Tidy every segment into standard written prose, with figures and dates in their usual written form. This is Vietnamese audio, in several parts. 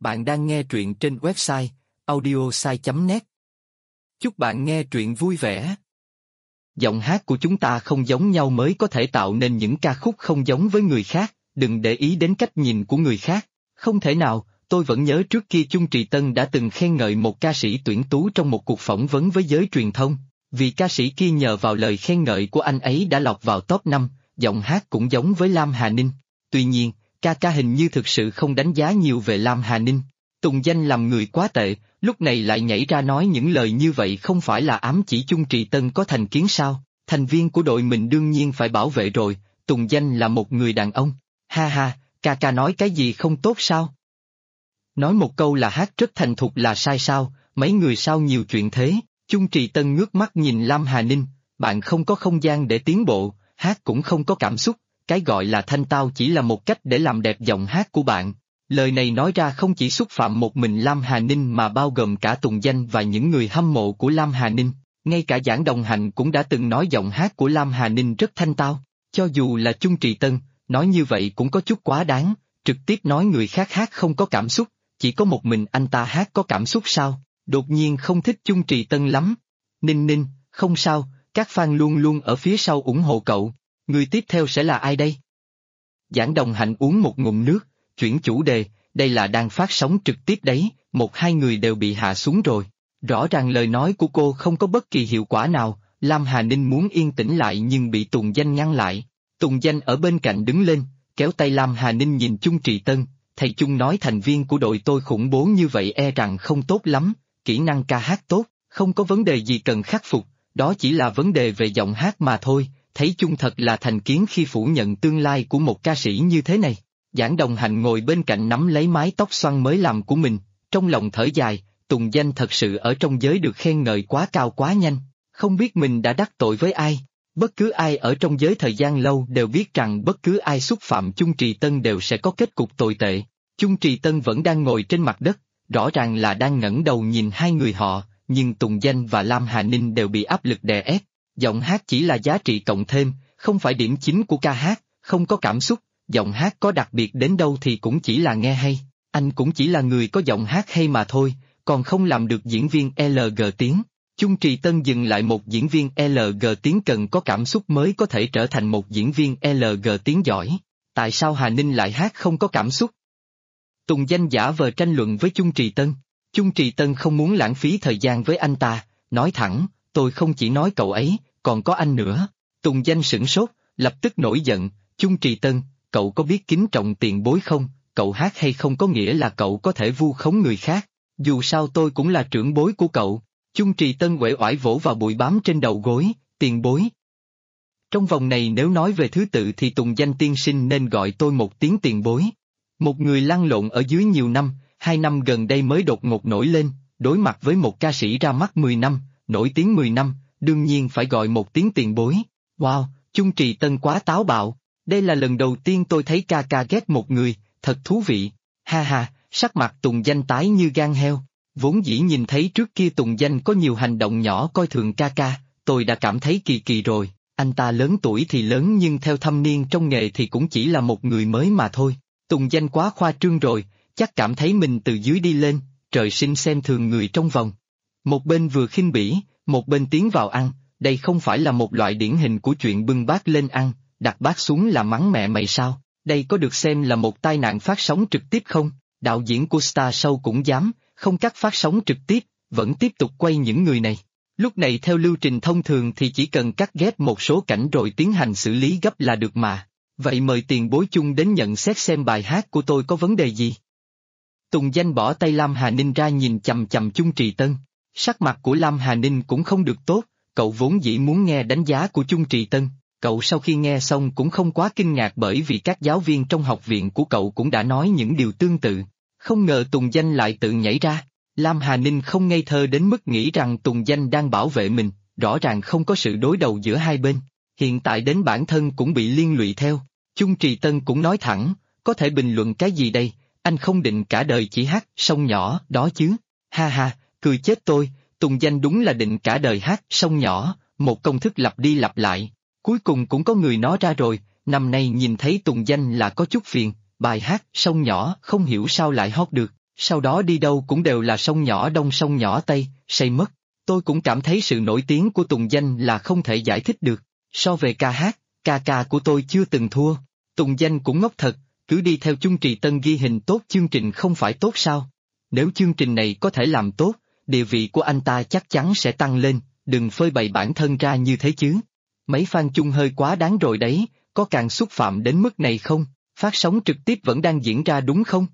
Bạn đang nghe truyện trên website audiosai.net. Chúc bạn nghe truyện vui vẻ. Giọng hát của chúng ta không giống nhau mới có thể tạo nên những ca khúc không giống với người khác, đừng để ý đến cách nhìn của người khác. Không thể nào, tôi vẫn nhớ trước kia Chung Trì Tân đã từng khen ngợi một ca sĩ tuyển tú trong một cuộc phỏng vấn với giới truyền thông, vì ca sĩ kia nhờ vào lời khen ngợi của anh ấy đã lọt vào top 5, giọng hát cũng giống với Lam Hà Ninh. Tuy nhiên, ca hình như thực sự không đánh giá nhiều về Lam Hà Ninh. Tùng Danh làm người quá tệ, lúc này lại nhảy ra nói những lời như vậy không phải là ám chỉ Chung Trì Tân có thành kiến sao? Thành viên của đội mình đương nhiên phải bảo vệ rồi, Tùng Danh là một người đàn ông. Ha ha, ca nói cái gì không tốt sao? Nói một câu là hát rất thành thục là sai sao, mấy người sao nhiều chuyện thế? Chung Trì Tân ngước mắt nhìn Lam Hà Ninh, bạn không có không gian để tiến bộ, hát cũng không có cảm xúc, cái gọi là thanh tao chỉ là một cách để làm đẹp giọng hát của bạn. Lời này nói ra không chỉ xúc phạm một mình Lam Hà Ninh mà bao gồm cả Tùng Danh và những người hâm mộ của Lam Hà Ninh, ngay cả Giảng Đồng Hành cũng đã từng nói giọng hát của Lam Hà Ninh rất thanh tao, cho dù là Chung Trì Tân, nói như vậy cũng có chút quá đáng, trực tiếp nói người khác hát không có cảm xúc, chỉ có một mình anh ta hát có cảm xúc sao? Đột nhiên không thích Chung Trì Tân lắm. Ninh, không sao, các fan luôn luôn ở phía sau ủng hộ cậu, người tiếp theo sẽ là ai đây? Giảng Đồng Hạnh uống một ngụm nước, chuyển chủ đề, đây là đang phát sóng trực tiếp đấy, một hai người đều bị hạ xuống rồi. Rõ ràng lời nói của cô không có bất kỳ hiệu quả nào, Lam Hà Ninh muốn yên tĩnh lại nhưng bị Tùng Danh ngăn lại. Tùng Danh ở bên cạnh đứng lên, kéo tay Lam Hà Ninh nhìn Chung Trì Tân, thầy Chung nói thành viên của đội tôi khủng bố như vậy e rằng không tốt lắm, kỹ năng ca hát tốt, không có vấn đề gì cần khắc phục, đó chỉ là vấn đề về giọng hát mà thôi. Thấy Chung thật là thành kiến khi phủ nhận tương lai của một ca sĩ như thế này. Giảng Đồng Hạnh ngồi bên cạnh nắm lấy mái tóc xoăn mới làm của mình, trong lòng thở dài, Tùng Danh thật sự ở trong giới được khen ngợi quá cao quá nhanh, không biết mình đã đắc tội với ai. Bất cứ ai ở trong giới thời gian lâu đều biết rằng bất cứ ai xúc phạm Chung Trì Tân đều sẽ có kết cục tồi tệ. Chung Trì Tân vẫn đang ngồi trên mặt đất, rõ ràng là đang ngẩng đầu nhìn hai người họ, nhưng Tùng Danh và Lam Hà Ninh đều bị áp lực đè ép. Giọng hát chỉ là giá trị cộng thêm, không phải điểm chính của ca hát, không có cảm xúc, giọng hát có đặc biệt đến đâu thì cũng chỉ là nghe hay, anh cũng chỉ là người có giọng hát hay mà thôi, còn không làm được diễn viên LG tiếng. Chung Trì Tân dừng lại một diễn viên LG tiếng cần có cảm xúc mới có thể trở thành một diễn viên LG tiếng giỏi. Tại sao Hà Ninh lại hát không có cảm xúc? Tùng Danh giả vờ tranh luận với Chung Trì Tân. Chung Trì Tân không muốn lãng phí thời gian với anh ta, nói thẳng, tôi không chỉ nói cậu ấy, còn có anh nữa. Tùng Danh sửng sốt, lập tức nổi giận, Chung Trì Tân, cậu có biết kính trọng tiền bối không? Cậu hát hay không có nghĩa là cậu có thể vu khống người khác, dù sao tôi cũng là trưởng bối của cậu. Chung Trì Tân uể oải vỗ vào bụi bám trên đầu gối, tiền bối. Trong vòng này nếu nói về thứ tự thì Tùng Danh tiên sinh nên gọi tôi một tiếng tiền bối. Một người lăn lộn ở dưới nhiều năm, 2 năm gần đây mới đột ngột nổi lên, đối mặt với một ca sĩ ra mắt 10 năm, nổi tiếng 10 năm, đương nhiên phải gọi một tiếng tiền bối. Wow, Chung Trì Tân quá táo bạo, đây là lần đầu tiên tôi thấy ca ghét một người, thật thú vị. Ha ha, sắc mặt Tùng Danh tái như gan heo, vốn dĩ nhìn thấy trước kia Tùng Danh có nhiều hành động nhỏ coi thường ca, tôi đã cảm thấy kỳ kỳ rồi, anh ta lớn tuổi thì lớn nhưng theo thâm niên trong nghề thì cũng chỉ là một người mới mà thôi. Tùng Danh quá khoa trương rồi, chắc cảm thấy mình từ dưới đi lên, trời sinh xem thường người trong vòng. Một bên vừa khinh bỉ, một bên tiến vào ăn, đây không phải là một loại điển hình của chuyện bưng bát lên ăn, đặt bát xuống là mắng mẹ mày sao? Đây có được xem là một tai nạn phát sóng trực tiếp không? Đạo diễn của Star Show cũng dám, không cắt phát sóng trực tiếp, vẫn tiếp tục quay những người này. Lúc này theo lưu trình thông thường thì chỉ cần cắt ghép một số cảnh rồi tiến hành xử lý gấp là được mà. Vậy mời tiền bối Chung đến nhận xét xem bài hát của tôi có vấn đề gì. Tùng Danh bỏ tay Lam Hà Ninh ra nhìn chằm chằm Chung Trì Tân. Sắc mặt của Lam Hà Ninh cũng không được tốt, cậu vốn dĩ muốn nghe đánh giá của Chung Trì Tân, cậu sau khi nghe xong cũng không quá kinh ngạc bởi vì các giáo viên trong học viện của cậu cũng đã nói những điều tương tự. Không ngờ Tùng Danh lại tự nhảy ra, Lam Hà Ninh không ngây thơ đến mức nghĩ rằng Tùng Danh đang bảo vệ mình, rõ ràng không có sự đối đầu giữa hai bên, hiện tại đến bản thân cũng bị liên lụy theo. Chung Trì Tân cũng nói thẳng, có thể bình luận cái gì đây, anh không định cả đời chỉ hát sông nhỏ đó chứ, ha ha, cười chết tôi, Tùng Danh đúng là định cả đời hát sông nhỏ, một công thức lặp đi lặp lại, cuối cùng cũng có người nói ra rồi, năm nay nhìn thấy Tùng Danh là có chút phiền, bài hát sông nhỏ không hiểu sao lại hot được, Sau đó đi đâu cũng đều là sông nhỏ Đông sông nhỏ Tây, say mất. Tôi cũng cảm thấy sự nổi tiếng của Tùng Danh là không thể giải thích được. So về ca hát, ca của tôi chưa từng thua. Tùng Danh cũng ngốc thật, cứ đi theo Chung Trì Tân ghi hình tốt chương trình không phải tốt sao? Nếu chương trình này có thể làm tốt, địa vị của anh ta chắc chắn sẽ tăng lên, đừng phơi bày bản thân ra như thế chứ. Mấy fan Chung hơi quá đáng rồi đấy, có càng xúc phạm đến mức này không? Phát sóng trực tiếp vẫn đang diễn ra đúng không?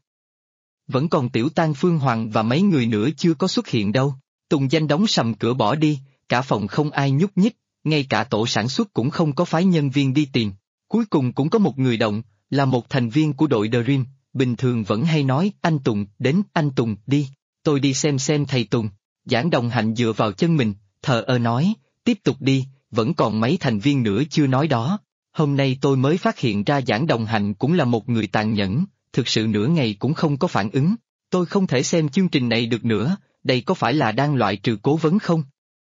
Vẫn còn Tiểu Tang Phương Hoàng và mấy người nữa chưa có xuất hiện đâu. Tùng Danh đóng sầm cửa bỏ đi, cả phòng không ai nhúc nhích, ngay cả tổ sản xuất cũng không có phái nhân viên đi tìm. Cuối cùng cũng có một người động, là một thành viên của đội The Dream, bình thường vẫn hay nói anh Tùng, đến anh Tùng, đi. Tôi đi xem thầy Tùng. Giảng Đồng Hạnh dựa vào chân mình, thờ ơ nói, tiếp tục đi, vẫn còn mấy thành viên nữa chưa nói đó. Hôm nay tôi mới phát hiện ra Giảng Đồng Hạnh cũng là một người tàn nhẫn, thực sự nửa ngày cũng không có phản ứng. Tôi không thể xem chương trình này được nữa, đây có phải là đang loại trừ cố vấn không?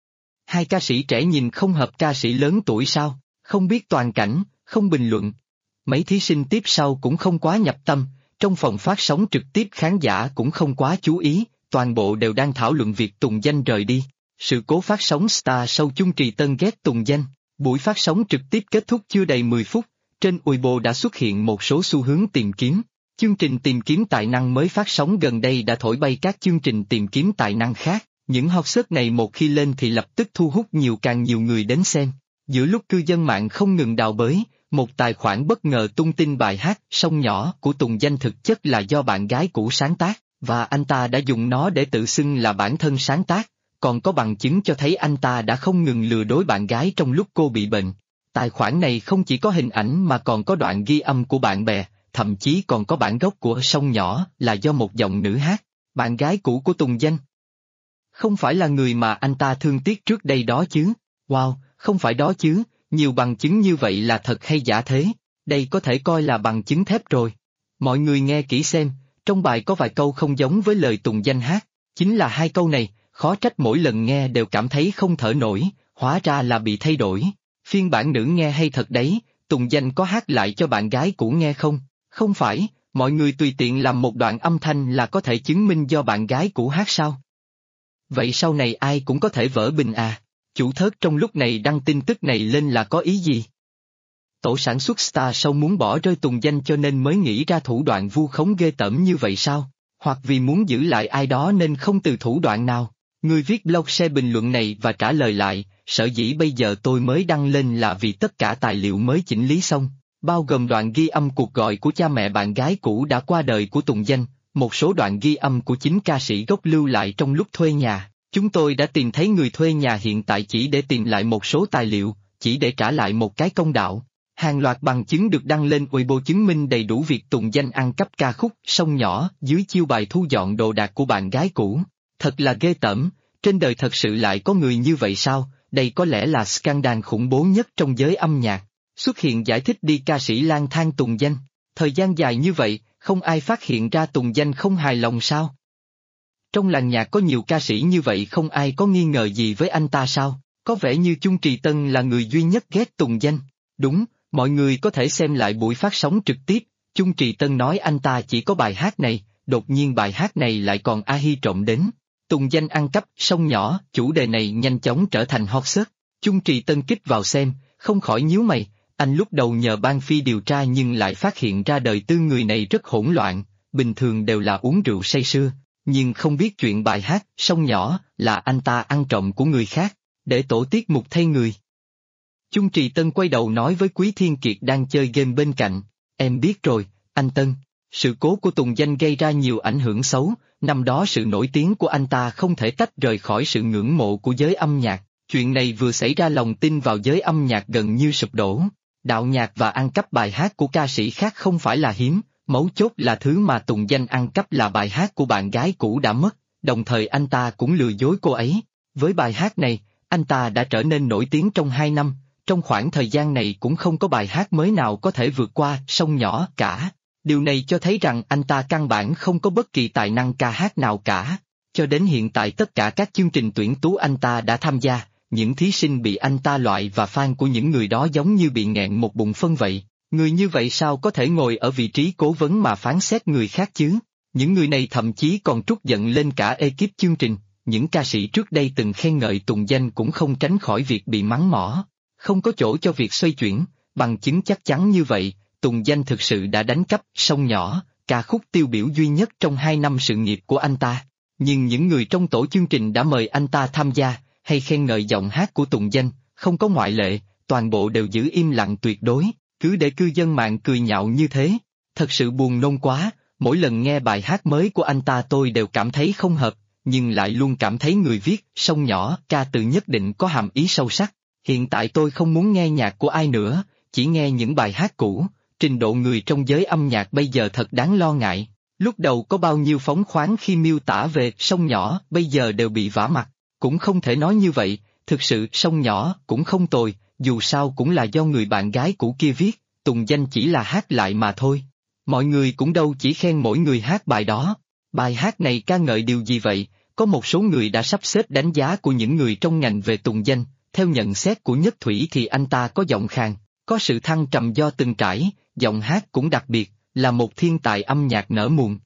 Hai ca sĩ trẻ nhìn không hợp ca sĩ lớn tuổi sao, không biết toàn cảnh, không bình luận. Mấy thí sinh tiếp sau cũng không quá nhập tâm, trong phòng phát sóng trực tiếp khán giả cũng không quá chú ý, toàn bộ đều đang thảo luận việc Tùng Danh rời đi. Sự cố phát sóng Star Show Chung Trì Tân ghét Tùng Danh. Buổi phát sóng trực tiếp kết thúc chưa đầy 10 phút, trên Weibo đã xuất hiện một số xu hướng tìm kiếm. Chương trình tìm kiếm tài năng mới phát sóng gần đây đã thổi bay các chương trình tìm kiếm tài năng khác. Những hot search này một khi lên thì lập tức thu hút càng nhiều người đến xem. Giữa lúc cư dân mạng không ngừng đào bới, một tài khoản bất ngờ tung tin bài hát Sông Nhỏ của Tùng Danh thực chất là do bạn gái cũ sáng tác, và anh ta đã dùng nó để tự xưng là bản thân sáng tác, còn có bằng chứng cho thấy anh ta đã không ngừng lừa dối bạn gái trong lúc cô bị bệnh. Tài khoản này không chỉ có hình ảnh mà còn có đoạn ghi âm của bạn bè, thậm chí còn có bản gốc của Sông Nhỏ là do một giọng nữ hát, bạn gái cũ của Tùng Danh. Không phải là người mà anh ta thương tiếc trước đây đó chứ? Wow, không phải đó chứ, nhiều bằng chứng như vậy là thật hay giả thế? Đây có thể coi là bằng chứng thép rồi. Mọi người nghe kỹ xem, trong bài có vài câu không giống với lời Tùng Danh hát, chính là hai câu này, khó trách mỗi lần nghe đều cảm thấy không thở nổi, hóa ra là bị thay đổi. Phiên bản nữ nghe hay thật đấy, Tùng Danh có hát lại cho bạn gái cũ nghe không? Không phải, mọi người tùy tiện làm một đoạn âm thanh là có thể chứng minh do bạn gái cũ hát sao? Vậy sau này ai cũng có thể vỡ bình à? Chủ thớt trong lúc này đăng tin tức này lên là có ý gì? Tổ sản xuất Star Show muốn bỏ rơi Tùng Danh cho nên mới nghĩ ra thủ đoạn vu khống ghê tởm như vậy sao? Hoặc vì muốn giữ lại ai đó nên không từ thủ đoạn nào? Người viết blog share bình luận này và trả lời lại, sở dĩ bây giờ tôi mới đăng lên là vì tất cả tài liệu mới chỉnh lý xong, bao gồm đoạn ghi âm cuộc gọi của cha mẹ bạn gái cũ đã qua đời của Tùng Danh, một số đoạn ghi âm của chính ca sĩ gốc lưu lại trong lúc thuê nhà. Chúng tôi đã tìm thấy người thuê nhà hiện tại chỉ để tìm lại một số tài liệu, chỉ để trả lại một cái công đạo. Hàng loạt bằng chứng được đăng lên Weibo chứng minh đầy đủ việc Tùng Danh ăn cắp ca khúc Sông Nhỏ dưới chiêu bài thu dọn đồ đạc của bạn gái cũ. Thật là ghê tởm, trên đời thật sự lại có người như vậy sao? Đây có lẽ là scandal khủng bố nhất trong giới âm nhạc. Xuất hiện giải thích đi ca sĩ lang thang Tùng Danh. Thời gian dài như vậy, không ai phát hiện ra Tùng Danh không hài lòng sao? Trong làng nhạc có nhiều ca sĩ như vậy không ai có nghi ngờ gì với anh ta sao? Có vẻ như Chung Trì Tân là người duy nhất ghét Tùng Danh. Đúng, mọi người có thể xem lại buổi phát sóng trực tiếp, Chung Trì Tân nói anh ta chỉ có bài hát này, đột nhiên bài hát này lại còn A Hi trộm đến. Tùng Danh ăn cắp Sông Nhỏ, chủ đề này nhanh chóng trở thành hot search. Chung Trì Tân kích vào xem, không khỏi nhíu mày, anh lúc đầu nhờ ban phi điều tra nhưng lại phát hiện ra đời tư người này rất hỗn loạn, bình thường đều là uống rượu say sưa, nhưng không biết chuyện bài hát Sông Nhỏ là anh ta ăn trộm của người khác, để tổ tiết mục thay người. Chung Trì Tân quay đầu nói với Quý Thiên Kiệt đang chơi game bên cạnh, em biết rồi, anh Tân, sự cố của Tùng Danh gây ra nhiều ảnh hưởng xấu, năm đó sự nổi tiếng của anh ta không thể tách rời khỏi sự ngưỡng mộ của giới âm nhạc, chuyện này vừa xảy ra lòng tin vào giới âm nhạc gần như sụp đổ. Đạo nhạc và ăn cắp bài hát của ca sĩ khác không phải là hiếm, mấu chốt là thứ mà Tùng Danh ăn cắp là bài hát của bạn gái cũ đã mất, đồng thời anh ta cũng lừa dối cô ấy. Với bài hát này, anh ta đã trở nên nổi tiếng trong 2 năm, trong khoảng thời gian này cũng không có bài hát mới nào có thể vượt qua Sông Nhỏ cả. Điều này cho thấy rằng anh ta căn bản không có bất kỳ tài năng ca hát nào cả. Cho đến hiện tại tất cả các chương trình tuyển tú anh ta đã tham gia, những thí sinh bị anh ta loại và fan của những người đó giống như bị nghẹn một bụng phân vậy. Người như vậy sao có thể ngồi ở vị trí cố vấn mà phán xét người khác chứ? Những người này thậm chí còn trút giận lên cả ekip chương trình, những ca sĩ trước đây từng khen ngợi Tùng Danh cũng không tránh khỏi việc bị mắng mỏ. Không có chỗ cho việc xoay chuyển, bằng chứng chắc chắn như vậy, Tùng Danh thực sự đã đánh cắp Sông Nhỏ, ca khúc tiêu biểu duy nhất trong 2 năm sự nghiệp của anh ta. Nhưng những người trong tổ chương trình đã mời anh ta tham gia, hay khen ngợi giọng hát của Tùng Danh, không có ngoại lệ, toàn bộ đều giữ im lặng tuyệt đối, cứ để cư dân mạng cười nhạo như thế. Thật sự buồn nôn quá, mỗi lần nghe bài hát mới của anh ta tôi đều cảm thấy không hợp, nhưng lại luôn cảm thấy người viết Sông Nhỏ ca từ nhất định có hàm ý sâu sắc. Hiện tại tôi không muốn nghe nhạc của ai nữa, chỉ nghe những bài hát cũ. Trình độ người trong giới âm nhạc bây giờ thật đáng lo ngại. Lúc đầu có bao nhiêu phóng khoáng khi miêu tả về Sông Nhỏ, bây giờ đều bị vả mặt. Cũng không thể nói như vậy, thực sự Sông Nhỏ cũng không tồi, dù sao cũng là do người bạn gái cũ kia viết, Tùng Danh chỉ là hát lại mà thôi. Mọi người cũng đâu chỉ khen mỗi người hát bài đó. Bài hát này ca ngợi điều gì vậy? Có một số người đã sắp xếp đánh giá của những người trong ngành về Tùng Danh. Theo nhận xét của Nhất Thủy thì anh ta có giọng khàn, có sự thăng trầm do từng trải, giọng hát cũng đặc biệt, là một thiên tài âm nhạc nở muộn.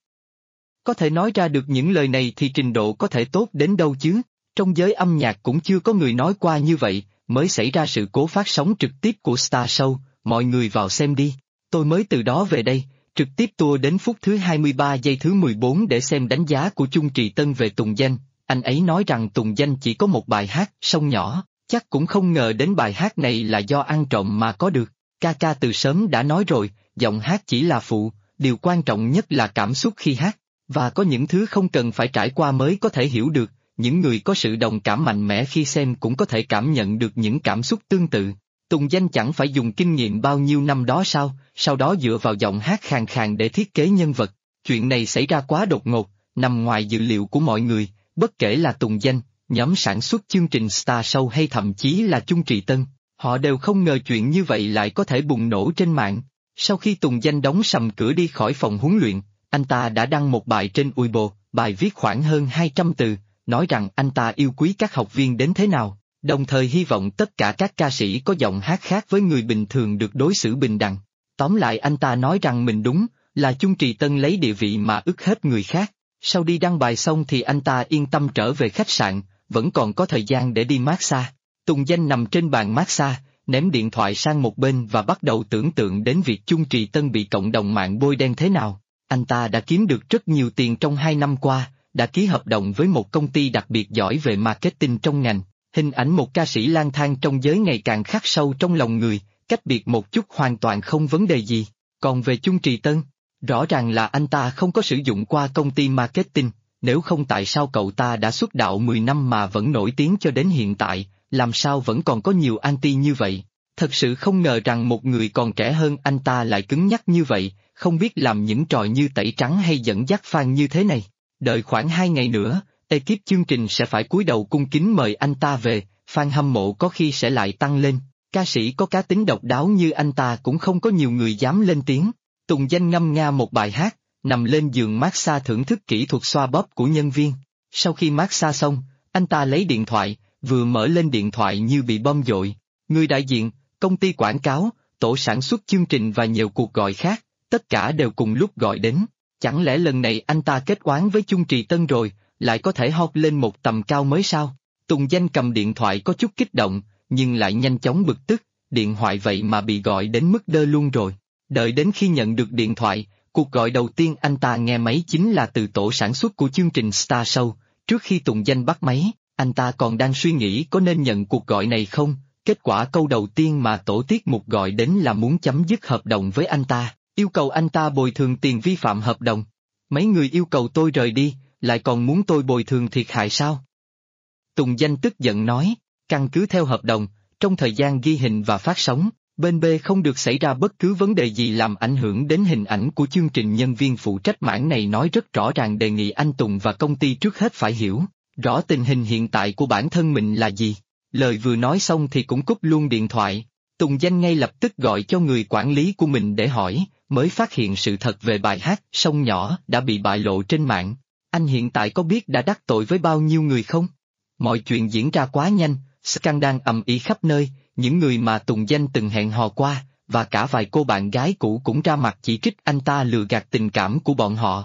Có thể nói ra được những lời này thì trình độ có thể tốt đến đâu chứ? Trong giới âm nhạc cũng chưa có người nói qua như vậy, mới xảy ra sự cố phát sóng trực tiếp của Star Show, mọi người vào xem đi. Tôi mới từ đó về đây, trực tiếp tour đến phút thứ 23 giây thứ 14 để xem đánh giá của Chung Trì Tân về Tùng Danh. Anh ấy nói rằng Tùng Danh chỉ có một bài hát, Sông Nhỏ, chắc cũng không ngờ đến bài hát này là do ăn trộm mà có được. Ca từ sớm đã nói rồi, giọng hát chỉ là phụ, điều quan trọng nhất là cảm xúc khi hát, và có những thứ không cần phải trải qua mới có thể hiểu được, những người có sự đồng cảm mạnh mẽ khi xem cũng có thể cảm nhận được những cảm xúc tương tự. Tùng Danh chẳng phải dùng kinh nghiệm bao nhiêu năm đó sao, sau đó dựa vào giọng hát khàn khàn để thiết kế nhân vật. Chuyện này xảy ra quá đột ngột, nằm ngoài dự liệu của mọi người, bất kể là Tùng Danh, nhóm sản xuất chương trình Star Show hay thậm chí là Chung Trì Tân, họ đều không ngờ chuyện như vậy lại có thể bùng nổ trên mạng. Sau khi Tùng Danh đóng sầm cửa đi khỏi phòng huấn luyện, anh ta đã đăng một bài trên Weibo, bài viết khoảng hơn 200 từ, nói rằng anh ta yêu quý các học viên đến thế nào, đồng thời hy vọng tất cả các ca sĩ có giọng hát khác với người bình thường được đối xử bình đẳng. Tóm lại anh ta nói rằng mình đúng, là Chung Trì Tân lấy địa vị mà ức hết người khác. Sau đi đăng bài xong thì anh ta yên tâm trở về khách sạn, vẫn còn có thời gian để đi massage. Tùng Danh nằm trên bàn massage, ném điện thoại sang một bên và bắt đầu tưởng tượng đến việc Chung Trì Tân bị cộng đồng mạng bôi đen thế nào. Anh ta đã kiếm được rất nhiều tiền trong 2 năm qua, đã ký hợp đồng với một công ty đặc biệt giỏi về marketing trong ngành. Hình ảnh một ca sĩ lang thang trong giới ngày càng khắc sâu trong lòng người, cách biệt một chút hoàn toàn không vấn đề gì. Còn về Chung Trì Tân, rõ ràng là anh ta không có sử dụng qua công ty marketing, nếu không tại sao cậu ta đã xuất đạo 10 năm mà vẫn nổi tiếng cho đến hiện tại, làm sao vẫn còn có nhiều anti như vậy. Thật sự không ngờ rằng một người còn trẻ hơn anh ta lại cứng nhắc như vậy, không biết làm những trò như tẩy trắng hay dẫn dắt fan như thế này. Đợi khoảng 2 ngày nữa, ekip chương trình sẽ phải cúi đầu cung kính mời anh ta về, fan hâm mộ có khi sẽ lại tăng lên. Ca sĩ có cá tính độc đáo như anh ta cũng không có nhiều người dám lên tiếng. Tùng Danh ngâm nga một bài hát, nằm lên giường massage thưởng thức kỹ thuật xoa bóp của nhân viên. Sau khi massage xong, anh ta lấy điện thoại, vừa mở lên điện thoại như bị bom dội. Người đại diện, công ty quảng cáo, tổ sản xuất chương trình và nhiều cuộc gọi khác, tất cả đều cùng lúc gọi đến. Chẳng lẽ lần này anh ta kết oán với Chung Trì Tân rồi, lại có thể hót lên một tầm cao mới sao? Tùng Danh cầm điện thoại có chút kích động, nhưng lại nhanh chóng bực tức, điện thoại vậy mà bị gọi đến mức đơ luôn rồi. Đợi đến khi nhận được điện thoại, cuộc gọi đầu tiên anh ta nghe máy chính là từ tổ sản xuất của chương trình Star Show. Trước khi Tùng Danh bắt máy, anh ta còn đang suy nghĩ có nên nhận cuộc gọi này không, kết quả câu đầu tiên mà tổ tiết mục gọi đến là muốn chấm dứt hợp đồng với anh ta, yêu cầu anh ta bồi thường tiền vi phạm hợp đồng. Mấy người yêu cầu tôi rời đi, lại còn muốn tôi bồi thường thiệt hại sao? Tùng Danh tức giận nói, căn cứ theo hợp đồng, trong thời gian ghi hình và phát sóng, bên B không được xảy ra bất cứ vấn đề gì làm ảnh hưởng đến hình ảnh của chương trình. Nhân viên phụ trách mảng này nói rất rõ ràng, đề nghị anh Tùng và công ty trước hết phải hiểu rõ tình hình hiện tại của bản thân mình là gì. Lời vừa nói xong thì cũng cúp luôn điện thoại. Tùng Danh ngay lập tức gọi cho người quản lý của mình để hỏi, mới phát hiện sự thật về bài hát Sông Nhỏ đã bị bại lộ trên mạng. Anh hiện tại có biết đã đắc tội với bao nhiêu người không? Mọi chuyện diễn ra quá nhanh, scandal ầm ĩ khắp nơi, những người mà Tùng Danh từng hẹn hò qua, và cả vài cô bạn gái cũ cũng ra mặt chỉ trích anh ta lừa gạt tình cảm của bọn họ.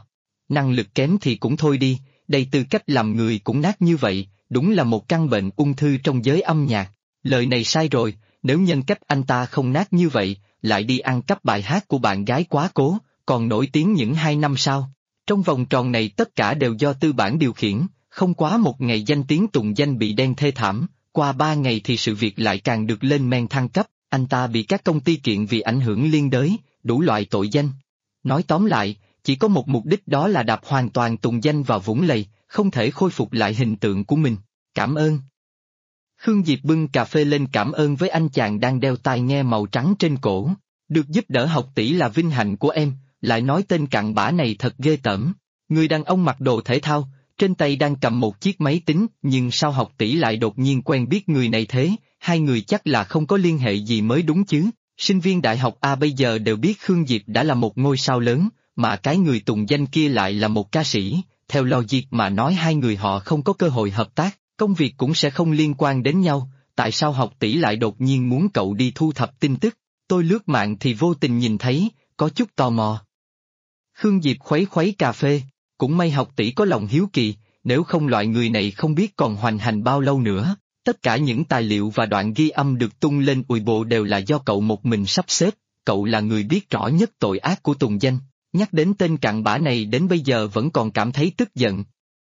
năng lực kém thì cũng thôi đi, đầy tư cách làm người cũng nát như vậy, đúng là một căn bệnh ung thư trong giới âm nhạc. Lời này sai rồi, nếu nhân cách anh ta không nát như vậy, lại đi ăn cắp bài hát của bạn gái quá cố, còn nổi tiếng những 2 năm sau. Trong vòng tròn này tất cả đều do tư bản điều khiển, không quá một ngày danh tiếng tùng danh bị đen thê thảm, qua 3 ngày thì sự việc lại càng được lên men thăng cấp, anh ta bị các công ty kiện vì ảnh hưởng liên đới, đủ loại tội danh. Nói tóm lại, chỉ có một mục đích, đó là đạp hoàn toàn tùng danh vào vũng lầy, không thể khôi phục lại hình tượng của mình. Cảm ơn. Khương Diệp bưng cà phê lên cảm ơn với anh chàng đang đeo tai nghe màu trắng trên cổ. Được giúp đỡ học tỷ là vinh hạnh của em, lại nói tên cặn bã này thật ghê tởm. Người đàn ông mặc đồ thể thao, trên tay đang cầm một chiếc máy tính, nhưng sao học tỷ lại đột nhiên quen biết người này thế, hai người chắc là không có liên hệ gì mới đúng chứ. Sinh viên đại học A bây giờ đều biết Khương Diệp đã là một ngôi sao lớn, mà cái người tùng danh kia lại là một ca sĩ, theo logic mà nói hai người họ không có cơ hội hợp tác, công việc cũng sẽ không liên quan đến nhau, tại sao học tỷ lại đột nhiên muốn cậu đi thu thập tin tức? Tôi lướt mạng thì vô tình nhìn thấy, có chút tò mò. Khương Diệp khuấy khuấy cà phê, cũng may học tỷ có lòng hiếu kỳ, nếu không loại người này không biết còn hoành hành bao lâu nữa. Tất cả những tài liệu và đoạn ghi âm được tung lên Weibo đều là do cậu một mình sắp xếp, cậu là người biết rõ nhất tội ác của tùng danh, nhắc đến tên cặn bã này đến bây giờ vẫn còn cảm thấy tức giận.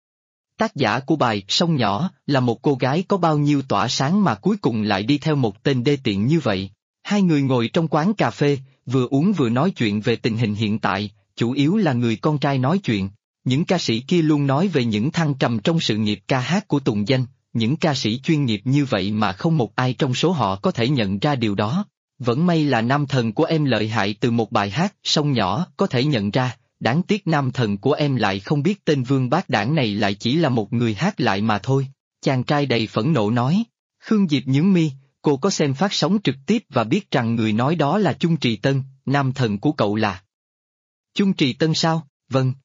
Tác giả của bài Sông Nhỏ là một cô gái có bao nhiêu tỏa sáng mà cuối cùng lại đi theo một tên đê tiện như vậy. Hai người ngồi trong quán cà phê, vừa uống vừa nói chuyện về tình hình hiện tại, chủ yếu là người con trai nói chuyện. Những ca sĩ kia luôn nói về những thăng trầm trong sự nghiệp ca hát của tùng danh, những ca sĩ chuyên nghiệp như vậy mà không một ai trong số họ có thể nhận ra điều đó. Vẫn may là nam thần của em lợi hại từ một bài hát Sông Nhỏ có thể nhận ra, đáng tiếc nam thần của em lại không biết tên Vương Bác Đảng này lại chỉ là một người hát lại mà thôi. Chàng trai đầy phẫn nộ nói. Khương Diệp nhướng mi, cô có xem phát sóng trực tiếp và biết rằng người nói đó là Chung Trì Tân, nam thần của cậu là Chung Trì Tân sao? Vâng.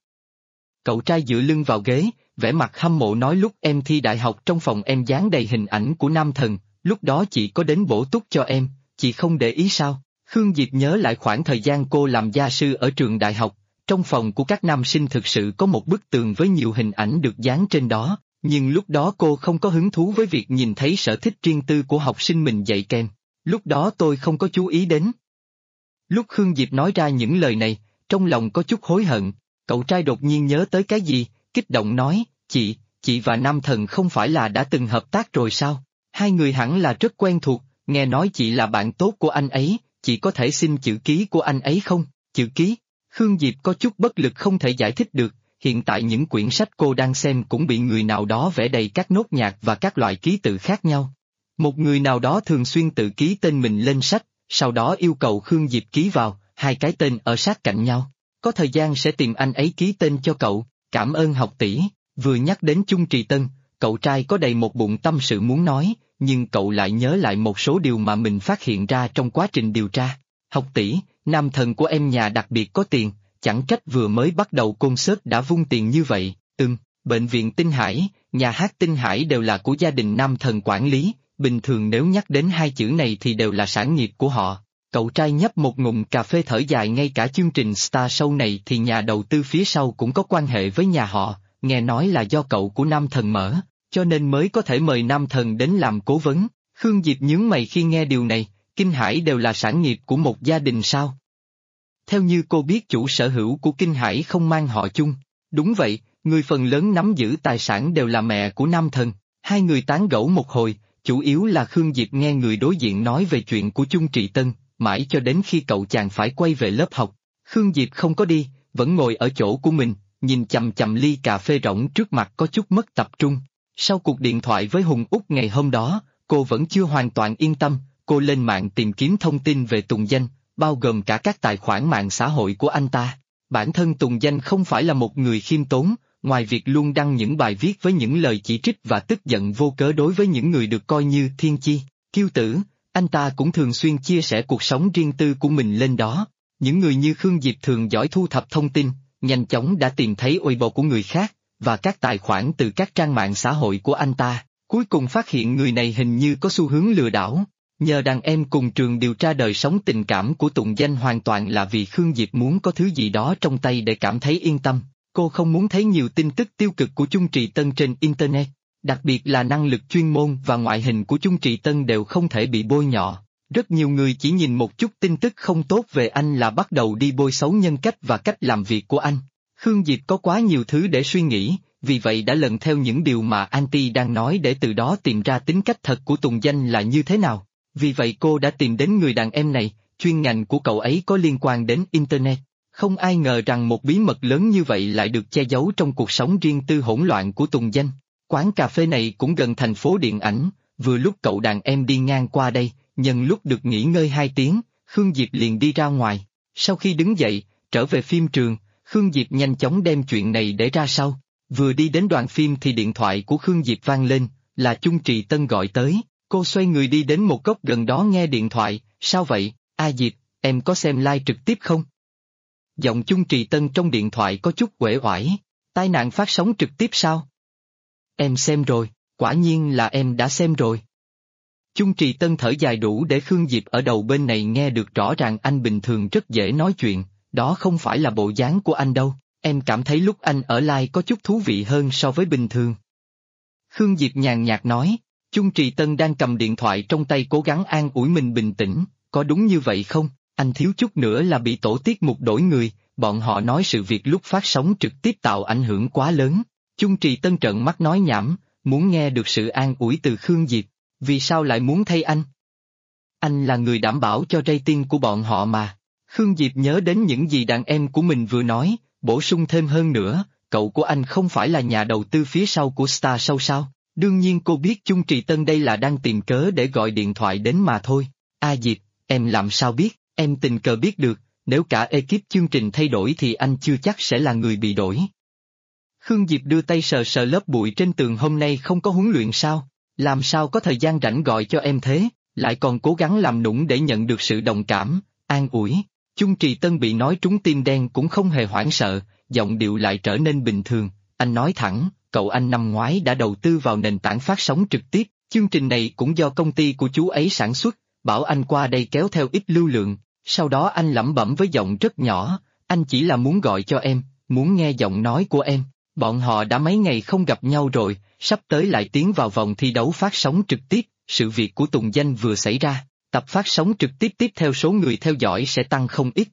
Cậu trai dựa lưng vào ghế, vẻ mặt hâm mộ nói lúc em thi đại học trong phòng em dán đầy hình ảnh của nam thần, lúc đó chị có đến bổ túc cho em, chị không để ý sao? Khương Diệp nhớ lại khoảng thời gian cô làm gia sư ở trường đại học, trong phòng của các nam sinh thực sự có một bức tường với nhiều hình ảnh được dán trên đó, nhưng lúc đó cô không có hứng thú với việc nhìn thấy sở thích riêng tư của học sinh mình dạy kèm, lúc đó tôi không có chú ý đến. Lúc Khương Diệp nói ra những lời này, trong lòng có chút hối hận, cậu trai đột nhiên nhớ tới cái gì, kích động nói, chị và nam thần không phải là đã từng hợp tác rồi sao? Hai người hẳn là rất quen thuộc, nghe nói chị là bạn tốt của anh ấy, chị có thể xin chữ ký của anh ấy không? Chữ ký? Khương Diệp có chút bất lực không thể giải thích được, hiện tại những quyển sách cô đang xem cũng bị người nào đó vẽ đầy các nốt nhạc và các loại ký tự khác nhau. Một người nào đó thường xuyên tự ký tên mình lên sách, sau đó yêu cầu Khương Diệp ký vào, hai cái tên ở sát cạnh nhau. Có thời gian sẽ tìm anh ấy ký tên cho cậu, cảm ơn học tỷ. Vừa nhắc đến Chung Trì Tân, cậu trai có đầy một bụng tâm sự muốn nói, nhưng cậu lại nhớ lại một số điều mà mình phát hiện ra trong quá trình điều tra. Học tỷ, nam thần của em nhà đặc biệt có tiền, chẳng trách vừa mới bắt đầu concert đã vung tiền như vậy. Bệnh viện Tinh Hải, nhà hát Tinh Hải đều là của gia đình nam thần quản lý, bình thường nếu nhắc đến hai chữ này thì đều là sản nghiệp của họ. Cậu trai nhấp một ngụm cà phê thở dài, ngay cả chương trình Star Show này thì nhà đầu tư phía sau cũng có quan hệ với nhà họ, nghe nói là do cậu của nam thần mở, cho nên mới có thể mời nam thần đến làm cố vấn. Khương Diệp nhướng mày khi nghe điều này, Kinh Hải đều là sản nghiệp của một gia đình sao? Theo như cô biết chủ sở hữu của Kinh Hải không mang họ Chung. Đúng vậy, người phần lớn nắm giữ tài sản đều là mẹ của nam thần. Hai người tán gẫu một hồi, chủ yếu là Khương Diệp nghe người đối diện nói về chuyện của Chung Trì Tân, mãi cho đến khi cậu chàng phải quay về lớp học. Khương Diệp không có đi, vẫn ngồi ở chỗ của mình, nhìn chằm chằm ly cà phê rỗng trước mặt có chút mất tập trung. Sau cuộc điện thoại với Hùng Úc ngày hôm đó, cô vẫn chưa hoàn toàn yên tâm, cô lên mạng tìm kiếm thông tin về Tùng Danh, bao gồm cả các tài khoản mạng xã hội của anh ta. Bản thân Tùng Danh không phải là một người khiêm tốn, ngoài việc luôn đăng những bài viết với những lời chỉ trích và tức giận vô cớ đối với những người được coi như thiên chi, kiêu tử, anh ta cũng thường xuyên chia sẻ cuộc sống riêng tư của mình lên đó. Những người như Khương Diệp thường giỏi thu thập thông tin, nhanh chóng đã tìm thấy Weibo của người khác, và các tài khoản từ các trang mạng xã hội của anh ta, cuối cùng phát hiện người này hình như có xu hướng lừa đảo. Nhờ đàn em cùng trường điều tra đời sống tình cảm của Tùng Danh hoàn toàn là vì Khương Diệp muốn có thứ gì đó trong tay để cảm thấy yên tâm. Cô không muốn thấy nhiều tin tức tiêu cực của Chung Trì Tân trên Internet, đặc biệt là năng lực chuyên môn và ngoại hình của Chung Trì Tân đều không thể bị bôi nhọ. Rất nhiều người chỉ nhìn một chút tin tức không tốt về anh là bắt đầu đi bôi xấu nhân cách và cách làm việc của anh. Khương Diệp có quá nhiều thứ để suy nghĩ, vì vậy đã lần theo những điều mà Auntie đang nói để từ đó tìm ra tính cách thật của Tùng Danh là như thế nào. Vì vậy cô đã tìm đến người đàn em này, chuyên ngành của cậu ấy có liên quan đến Internet. Không ai ngờ rằng một bí mật lớn như vậy lại được che giấu trong cuộc sống riêng tư hỗn loạn của Tùng Danh. Quán cà phê này cũng gần thành phố điện ảnh, vừa lúc cậu đàn em đi ngang qua đây, nhân lúc được nghỉ ngơi 2 tiếng, Khương Diệp liền đi ra ngoài. Sau khi đứng dậy, trở về phim trường, Khương Diệp nhanh chóng đem chuyện này để ra sau. Vừa đi đến đoàn phim thì điện thoại của Khương Diệp vang lên, là Chung Trì Tân gọi tới. Cô xoay người đi đến một góc gần đó nghe điện thoại, sao vậy, Diệp, em có xem live trực tiếp không? Giọng Chung Trì Tân trong điện thoại có chút uể oải, tai nạn phát sóng trực tiếp sao? Em xem rồi, quả nhiên là em đã xem rồi. Chung Trì Tân thở dài đủ để Khương Diệp ở đầu bên này nghe được rõ ràng anh bình thường rất dễ nói chuyện, đó không phải là bộ dáng của anh đâu, em cảm thấy lúc anh ở live có chút thú vị hơn so với bình thường. Khương Diệp nhàn nhạt nói, Chung Trì Tân đang cầm điện thoại trong tay cố gắng an ủi mình bình tĩnh, có đúng như vậy không? Anh thiếu chút nữa là bị tổ tiết mục đổi người, bọn họ nói sự việc lúc phát sóng trực tiếp tạo ảnh hưởng quá lớn. Chung Trì Tân trợn mắt nói nhảm, muốn nghe được sự an ủi từ Khương Diệp, vì sao lại muốn thay anh? Anh là người đảm bảo cho rating của bọn họ mà. Khương Diệp nhớ đến những gì đàn em của mình vừa nói, bổ sung thêm hơn nữa, cậu của anh không phải là nhà đầu tư phía sau của Star Show sao? Đương nhiên cô biết Chung Trì Tân đây là đang tìm cớ để gọi điện thoại đến mà thôi. Diệp, em làm sao biết, em tình cờ biết được, nếu cả ekip chương trình thay đổi thì anh chưa chắc sẽ là người bị đổi. Khương Diệp đưa tay sờ sờ lớp bụi trên tường, hôm nay không có huấn luyện sao, làm sao có thời gian rảnh gọi cho em thế, lại còn cố gắng làm nũng để nhận được sự đồng cảm, an ủi. Chung Trì Tân bị nói trúng tim đen cũng không hề hoảng sợ, giọng điệu lại trở nên bình thường, anh nói thẳng, cậu anh năm ngoái đã đầu tư vào nền tảng phát sóng trực tiếp, chương trình này cũng do công ty của chú ấy sản xuất, bảo anh qua đây kéo theo ít lưu lượng, sau đó anh lẩm bẩm với giọng rất nhỏ, anh chỉ là muốn gọi cho em, muốn nghe giọng nói của em, bọn họ đã mấy ngày không gặp nhau rồi, sắp tới lại tiến vào vòng thi đấu phát sóng trực tiếp, sự việc của Tùng Danh vừa xảy ra, tập phát sóng trực tiếp tiếp theo số người theo dõi sẽ tăng không ít.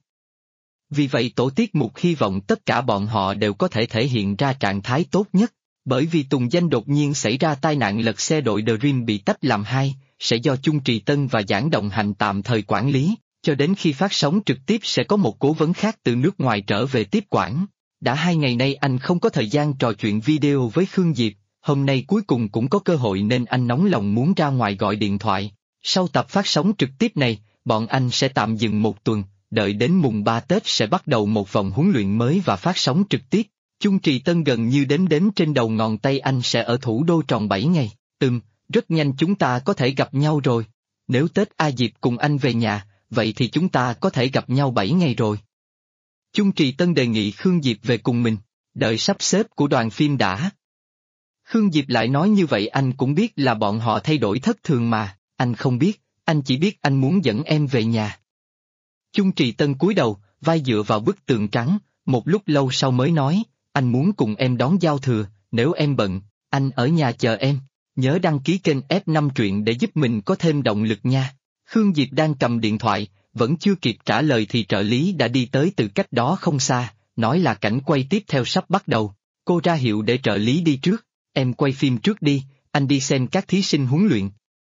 Vì vậy tổ tiết mục hy vọng tất cả bọn họ đều có thể thể hiện ra trạng thái tốt nhất, bởi vì Tùng Danh đột nhiên xảy ra tai nạn lật xe, đội The Dream bị tách làm hai, sẽ do Chung Trì Tân và Giảng Đồng Hành tạm thời quản lý, cho đến khi phát sóng trực tiếp sẽ có một cố vấn khác từ nước ngoài trở về tiếp quản. Đã 2 ngày nay anh không có thời gian trò chuyện video với Khương Diệp, hôm nay cuối cùng cũng có cơ hội nên anh nóng lòng muốn ra ngoài gọi điện thoại. Sau tập phát sóng trực tiếp này, bọn anh sẽ tạm dừng 1 tuần, đợi đến mùng 3 Tết sẽ bắt đầu một vòng huấn luyện mới và phát sóng trực tiếp. Chung Trì Tân gần như đếm đến trên đầu ngón tay anh sẽ ở thủ đô tròn 7 ngày. Rất nhanh chúng ta có thể gặp nhau rồi. Nếu Tết Diệp cùng anh về nhà, vậy thì chúng ta có thể gặp nhau 7 ngày rồi. Chung Trì Tân đề nghị Khương Diệp về cùng mình, đợi sắp xếp của đoàn phim đã. Khương Diệp lại nói như vậy anh cũng biết là bọn họ thay đổi thất thường mà, anh không biết, anh chỉ biết anh muốn dẫn em về nhà. Chung Trì Tân cúi đầu, vai dựa vào bức tường trắng, một lúc lâu sau mới nói, anh muốn cùng em đón giao thừa, nếu em bận, anh ở nhà chờ em, nhớ đăng ký kênh F5 truyện để giúp mình có thêm động lực nha. Khương Diệp đang cầm điện thoại, vẫn chưa kịp trả lời thì trợ lý đã đi tới từ cách đó không xa, nói là cảnh quay tiếp theo sắp bắt đầu. Cô ra hiệu để trợ lý đi trước, em quay phim trước đi, anh đi xem các thí sinh huấn luyện.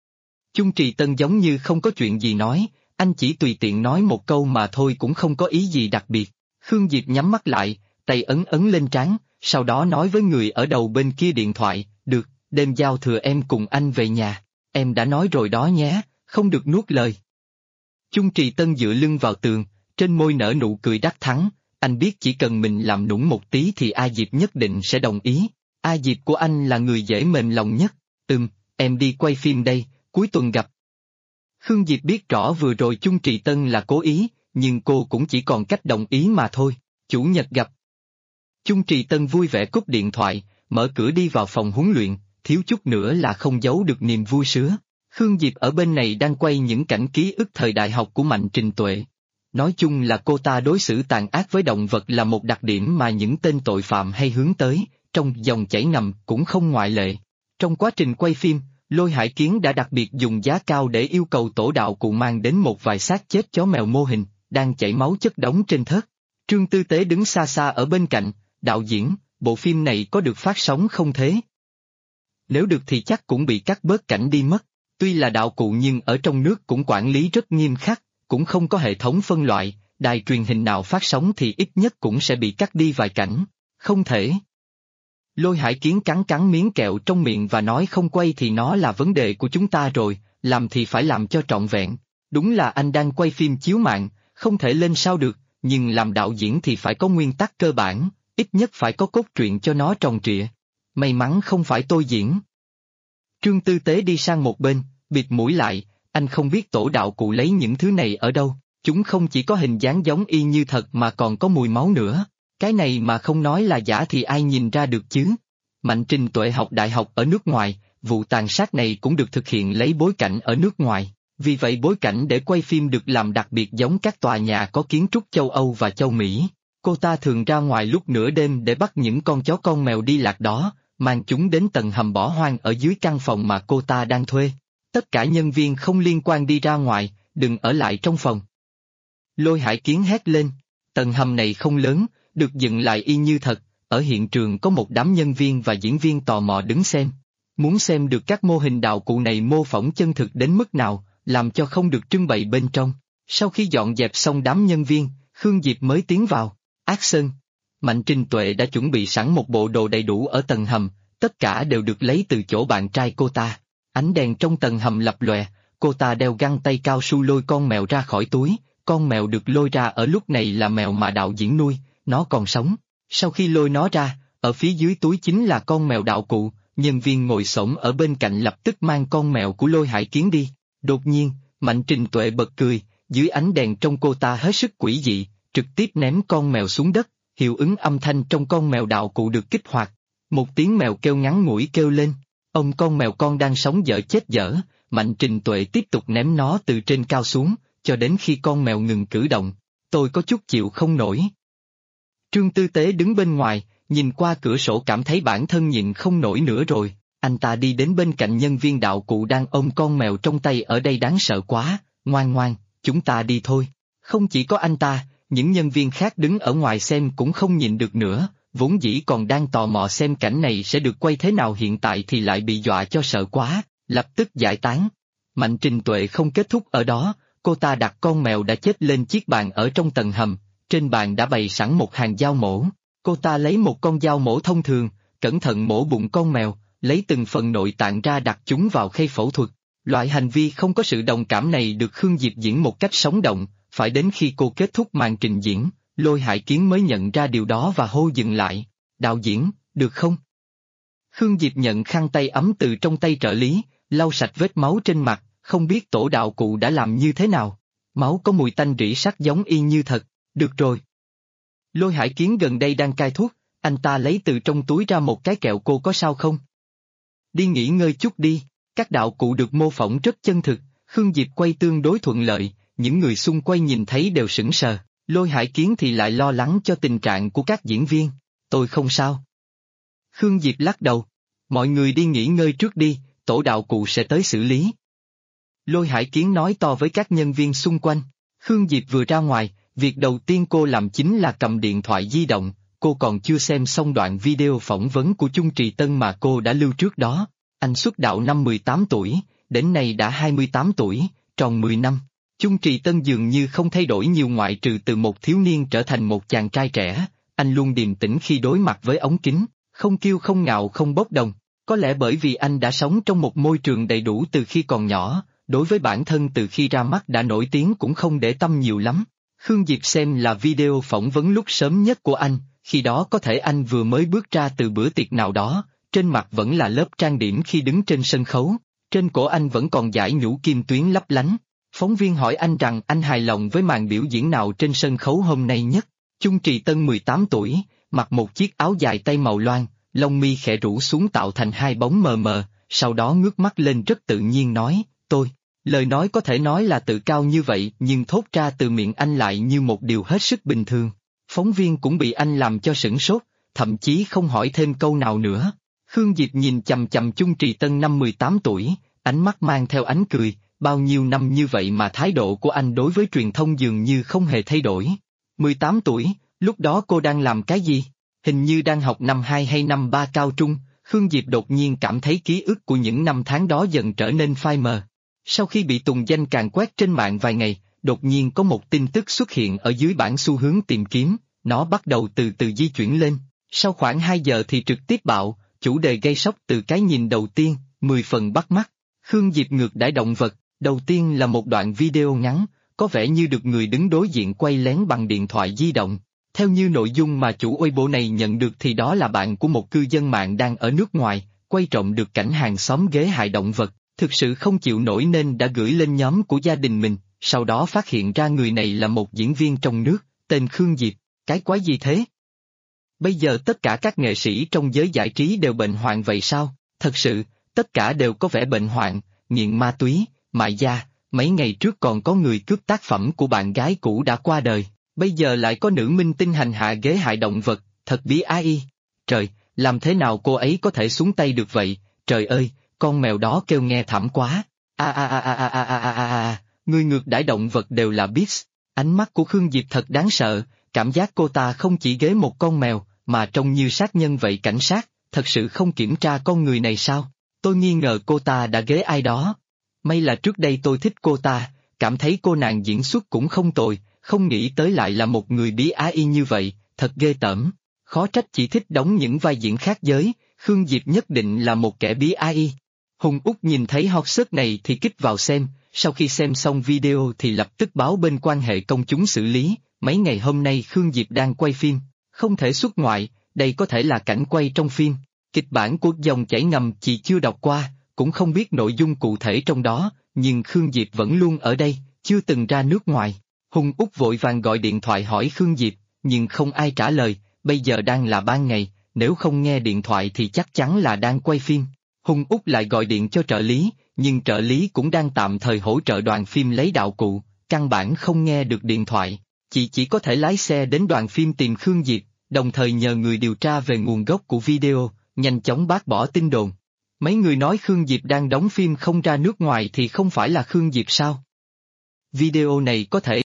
Chung Trì Tân giống như không có chuyện gì nói, anh chỉ tùy tiện nói một câu mà thôi cũng không có ý gì đặc biệt. Khương Diệp nhắm mắt lại, tay ấn ấn lên trán, sau đó nói với người ở đầu bên kia điện thoại, được, đêm giao thừa em cùng anh về nhà, em đã nói rồi đó nhé, không được nuốt lời. Chung Trì Tân dựa lưng vào tường, trên môi nở nụ cười đắc thắng, anh biết chỉ cần mình làm nũng một tí thì Diệp nhất định sẽ đồng ý, Diệp của anh là người dễ mềm lòng nhất, em đi quay phim đây, cuối tuần gặp. Khương Diệp biết rõ vừa rồi Chung Trì Tân là cố ý, nhưng cô cũng chỉ còn cách đồng ý mà thôi, chủ nhật gặp. Chung Trì Tân vui vẻ cúp điện thoại, mở cửa đi vào phòng huấn luyện, thiếu chút nữa là không giấu được niềm vui sướng. Khương Diệp ở bên này đang quay những cảnh ký ức thời đại học của Mạnh Trình Tuệ. Nói chung là cô ta đối xử tàn ác với động vật là một đặc điểm mà những tên tội phạm hay hướng tới, trong dòng chảy ngầm cũng không ngoại lệ. Trong quá trình quay phim, Lôi Hải Kiến đã đặc biệt dùng giá cao để yêu cầu tổ đạo cụ mang đến một vài xác chết chó mèo mô hình, đang chảy máu chất đống trên thớt. Trương Tư Tế đứng xa xa ở bên cạnh, đạo diễn, bộ phim này có được phát sóng không thế? Nếu được thì chắc cũng bị cắt bớt cảnh đi mất, tuy là đạo cụ nhưng ở trong nước cũng quản lý rất nghiêm khắc, cũng không có hệ thống phân loại, đài truyền hình nào phát sóng thì ít nhất cũng sẽ bị cắt đi vài cảnh, không thể. Lôi Hải Kiến cắn cắn miếng kẹo trong miệng và nói không quay thì nó là vấn đề của chúng ta rồi, làm thì phải làm cho trọn vẹn. Đúng là anh đang quay phim chiếu mạng, không thể lên sao được, nhưng làm đạo diễn thì phải có nguyên tắc cơ bản, ít nhất phải có cốt truyện cho nó tròn trịa. May mắn không phải tôi diễn. Trương Tư Tế đi sang một bên, bịt mũi lại, anh không biết tổ đạo cụ lấy những thứ này ở đâu, chúng không chỉ có hình dáng giống y như thật mà còn có mùi máu nữa. Cái này mà không nói là giả thì ai nhìn ra được chứ? Mạnh Trình Tuệ học đại học ở nước ngoài, vụ tàn sát này cũng được thực hiện lấy bối cảnh ở nước ngoài, vì vậy bối cảnh để quay phim được làm đặc biệt giống các tòa nhà có kiến trúc châu Âu và châu Mỹ. Cô ta thường ra ngoài lúc nửa đêm để bắt những con chó con mèo đi lạc đó, mang chúng đến tầng hầm bỏ hoang ở dưới căn phòng mà cô ta đang thuê. Tất cả nhân viên không liên quan đi ra ngoài, đừng ở lại trong phòng. Lôi Hải Kiến hét lên, tầng hầm này không lớn, được dựng lại y như thật, ở hiện trường có một đám nhân viên và diễn viên tò mò đứng xem. Muốn xem được các mô hình đạo cụ này mô phỏng chân thực đến mức nào, làm cho không được trưng bày bên trong. Sau khi dọn dẹp xong đám nhân viên, Khương Diệp mới tiến vào. Action! Mạnh Trình Tuệ đã chuẩn bị sẵn một bộ đồ đầy đủ ở tầng hầm, tất cả đều được lấy từ chỗ bạn trai cô ta. Ánh đèn trong tầng hầm lập lòe, cô ta đeo găng tay cao su lôi con mèo ra khỏi túi, con mèo được lôi ra ở lúc này là mèo mà đạo diễn nuôi, nó còn sống. Sau khi lôi nó ra, ở phía dưới túi chính là con mèo đạo cụ, nhân viên ngồi xổm ở bên cạnh lập tức mang con mèo của Lôi Hải Kiến đi. Đột nhiên, Mạnh Trình Tuệ bật cười, dưới ánh đèn trong cô ta hết sức quỷ dị, trực tiếp ném con mèo xuống đất, hiệu ứng âm thanh trong con mèo đạo cụ được kích hoạt. Một tiếng mèo kêu ngắn ngủi kêu lên, ông con mèo con đang sống dở chết dở, Mạnh Trình Tuệ tiếp tục ném nó từ trên cao xuống, cho đến khi con mèo ngừng cử động. Tôi có chút chịu không nổi. Trương Tư Tế đứng bên ngoài, nhìn qua cửa sổ cảm thấy bản thân nhịn không nổi nữa rồi, anh ta đi đến bên cạnh nhân viên đạo cụ đang ôm con mèo trong tay ở đây đáng sợ quá, ngoan ngoan, chúng ta đi thôi. Không chỉ có anh ta, những nhân viên khác đứng ở ngoài xem cũng không nhịn được nữa, vốn dĩ còn đang tò mò xem cảnh này sẽ được quay thế nào hiện tại thì lại bị dọa cho sợ quá, lập tức giải tán. Mạnh Trình Tuệ không kết thúc ở đó, cô ta đặt con mèo đã chết lên chiếc bàn ở trong tầng hầm, trên bàn đã bày sẵn một hàng dao mổ. Cô ta lấy một con dao mổ thông thường, cẩn thận mổ bụng con mèo, lấy từng phần nội tạng ra đặt chúng vào khay phẫu thuật. Loại hành vi không có sự đồng cảm này được Khương Diệp diễn một cách sống động, phải đến khi cô kết thúc màn trình diễn, Lôi Hải Kiến mới nhận ra điều đó và hô dừng lại. Đạo diễn, được không? Khương Diệp nhận khăn tay ấm từ trong tay trợ lý, lau sạch vết máu trên mặt, không biết tổ đạo cụ đã làm như thế nào. Máu có mùi tanh rỉ sắt giống y như thật, được rồi. Lôi Hải Kiến gần đây đang cai thuốc, anh ta lấy từ trong túi ra một cái kẹo, cô có sao không? Đi nghỉ ngơi chút đi, các đạo cụ được mô phỏng rất chân thực, Khương Diệp quay tương đối thuận lợi, những người xung quanh nhìn thấy đều sững sờ, Lôi Hải Kiến thì lại lo lắng cho tình trạng của các diễn viên, tôi không sao. Khương Diệp lắc đầu, mọi người đi nghỉ ngơi trước đi, tổ đạo cụ sẽ tới xử lý. Lôi Hải Kiến nói to với các nhân viên xung quanh, Khương Diệp vừa ra ngoài, việc đầu tiên cô làm chính là cầm điện thoại di động, cô còn chưa xem xong đoạn video phỏng vấn của Chung Trì Tân mà cô đã lưu trước đó. Anh xuất đạo năm 18 tuổi, đến nay đã 28 tuổi, tròn 10 năm. Chung Trì Tân dường như không thay đổi nhiều ngoại trừ từ một thiếu niên trở thành một chàng trai trẻ, anh luôn điềm tĩnh khi đối mặt với ống kính, không kiêu không ngạo không bốc đồng. Có lẽ bởi vì anh đã sống trong một môi trường đầy đủ từ khi còn nhỏ, đối với bản thân từ khi ra mắt đã nổi tiếng cũng không để tâm nhiều lắm. Khương Diệp xem là video phỏng vấn lúc sớm nhất của anh, khi đó có thể anh vừa mới bước ra từ bữa tiệc nào đó, trên mặt vẫn là lớp trang điểm khi đứng trên sân khấu, trên cổ anh vẫn còn dải nhũ kim tuyến lấp lánh. Phóng viên hỏi anh rằng anh hài lòng với màn biểu diễn nào trên sân khấu hôm nay nhất. Chung Trì Tân 18 tuổi, mặc một chiếc áo dài tay màu loan, lông mi khẽ rũ xuống tạo thành hai bóng mờ mờ, sau đó ngước mắt lên rất tự nhiên nói, Lời nói có thể nói là tự cao như vậy nhưng thốt ra từ miệng anh lại như một điều hết sức bình thường. Phóng viên cũng bị anh làm cho sửng sốt, thậm chí không hỏi thêm câu nào nữa. Khương Diệp nhìn chằm chằm Chung Trì Tân năm 18 tuổi, ánh mắt mang theo ánh cười, bao nhiêu năm như vậy mà thái độ của anh đối với truyền thông dường như không hề thay đổi. 18 tuổi, lúc đó cô đang làm cái gì? Hình như đang học năm 2 hay năm 3 cao trung. Khương Diệp đột nhiên cảm thấy ký ức của những năm tháng đó dần trở nên phai mờ. Sau khi bị Tùng Danh càn quét trên mạng vài ngày, đột nhiên có một tin tức xuất hiện ở dưới bảng xu hướng tìm kiếm, nó bắt đầu từ từ di chuyển lên. Sau khoảng 2 giờ thì trực tiếp bạo, chủ đề gây sốc từ cái nhìn đầu tiên, 10 phần bắt mắt. Khương Diệp ngược đãi động vật, đầu tiên là một đoạn video ngắn, có vẻ như được người đứng đối diện quay lén bằng điện thoại di động. Theo như nội dung mà chủ Weibo này nhận được thì đó là bạn của một cư dân mạng đang ở nước ngoài, quay trộm được cảnh hàng xóm ghế hại động vật, thực sự không chịu nổi nên đã gửi lên nhóm của gia đình mình, sau đó phát hiện ra người này là một diễn viên trong nước, tên Khương Diệp, cái quái gì thế? Bây giờ tất cả các nghệ sĩ trong giới giải trí đều bệnh hoạn vậy sao? Thật sự, tất cả đều có vẻ bệnh hoạn, nghiện ma túy, mại gia, mấy ngày trước còn có người cướp tác phẩm của bạn gái cũ đã qua đời. Bây giờ lại có nữ minh tinh hành hạ ghế hại động vật, thật bí ái. Trời, làm thế nào cô ấy có thể xuống tay được vậy? Trời ơi, con mèo đó kêu nghe thảm quá. Người ngược đãi động vật đều là beast. Ánh mắt của Khương Diệp thật đáng sợ, cảm giác cô ta không chỉ ghế một con mèo, mà trông như sát nhân vậy. Cảnh sát, thật sự không kiểm tra con người này sao? Tôi nghi ngờ cô ta đã ghế ai đó. May là trước đây tôi thích cô ta, cảm thấy cô nàng diễn xuất cũng không tồi. Không nghĩ tới lại là một người bí ái như vậy, thật ghê tởm. Khó trách chỉ thích đóng những vai diễn khác giới, Khương Diệp nhất định là một kẻ bí ái. Hùng Úc nhìn thấy hot search này thì kích vào xem, sau khi xem xong video thì lập tức báo bên quan hệ công chúng xử lý. Mấy ngày hôm nay Khương Diệp đang quay phim, không thể xuất ngoại, đây có thể là cảnh quay trong phim. Kịch bản của Dòng Chảy Ngầm chị chưa đọc qua, cũng không biết nội dung cụ thể trong đó, nhưng Khương Diệp vẫn luôn ở đây, chưa từng ra nước ngoài. Hùng Úc vội vàng gọi điện thoại hỏi Khương Diệp, nhưng không ai trả lời, bây giờ đang là ban ngày, nếu không nghe điện thoại thì chắc chắn là đang quay phim. Hùng Úc lại gọi điện cho trợ lý, nhưng trợ lý cũng đang tạm thời hỗ trợ đoàn phim lấy đạo cụ, căn bản không nghe được điện thoại. Chị chỉ có thể lái xe đến đoàn phim tìm Khương Diệp, đồng thời nhờ người điều tra về nguồn gốc của video, nhanh chóng bác bỏ tin đồn. Mấy người nói Khương Diệp đang đóng phim không ra nước ngoài thì không phải là Khương Diệp sao? Video này có thể.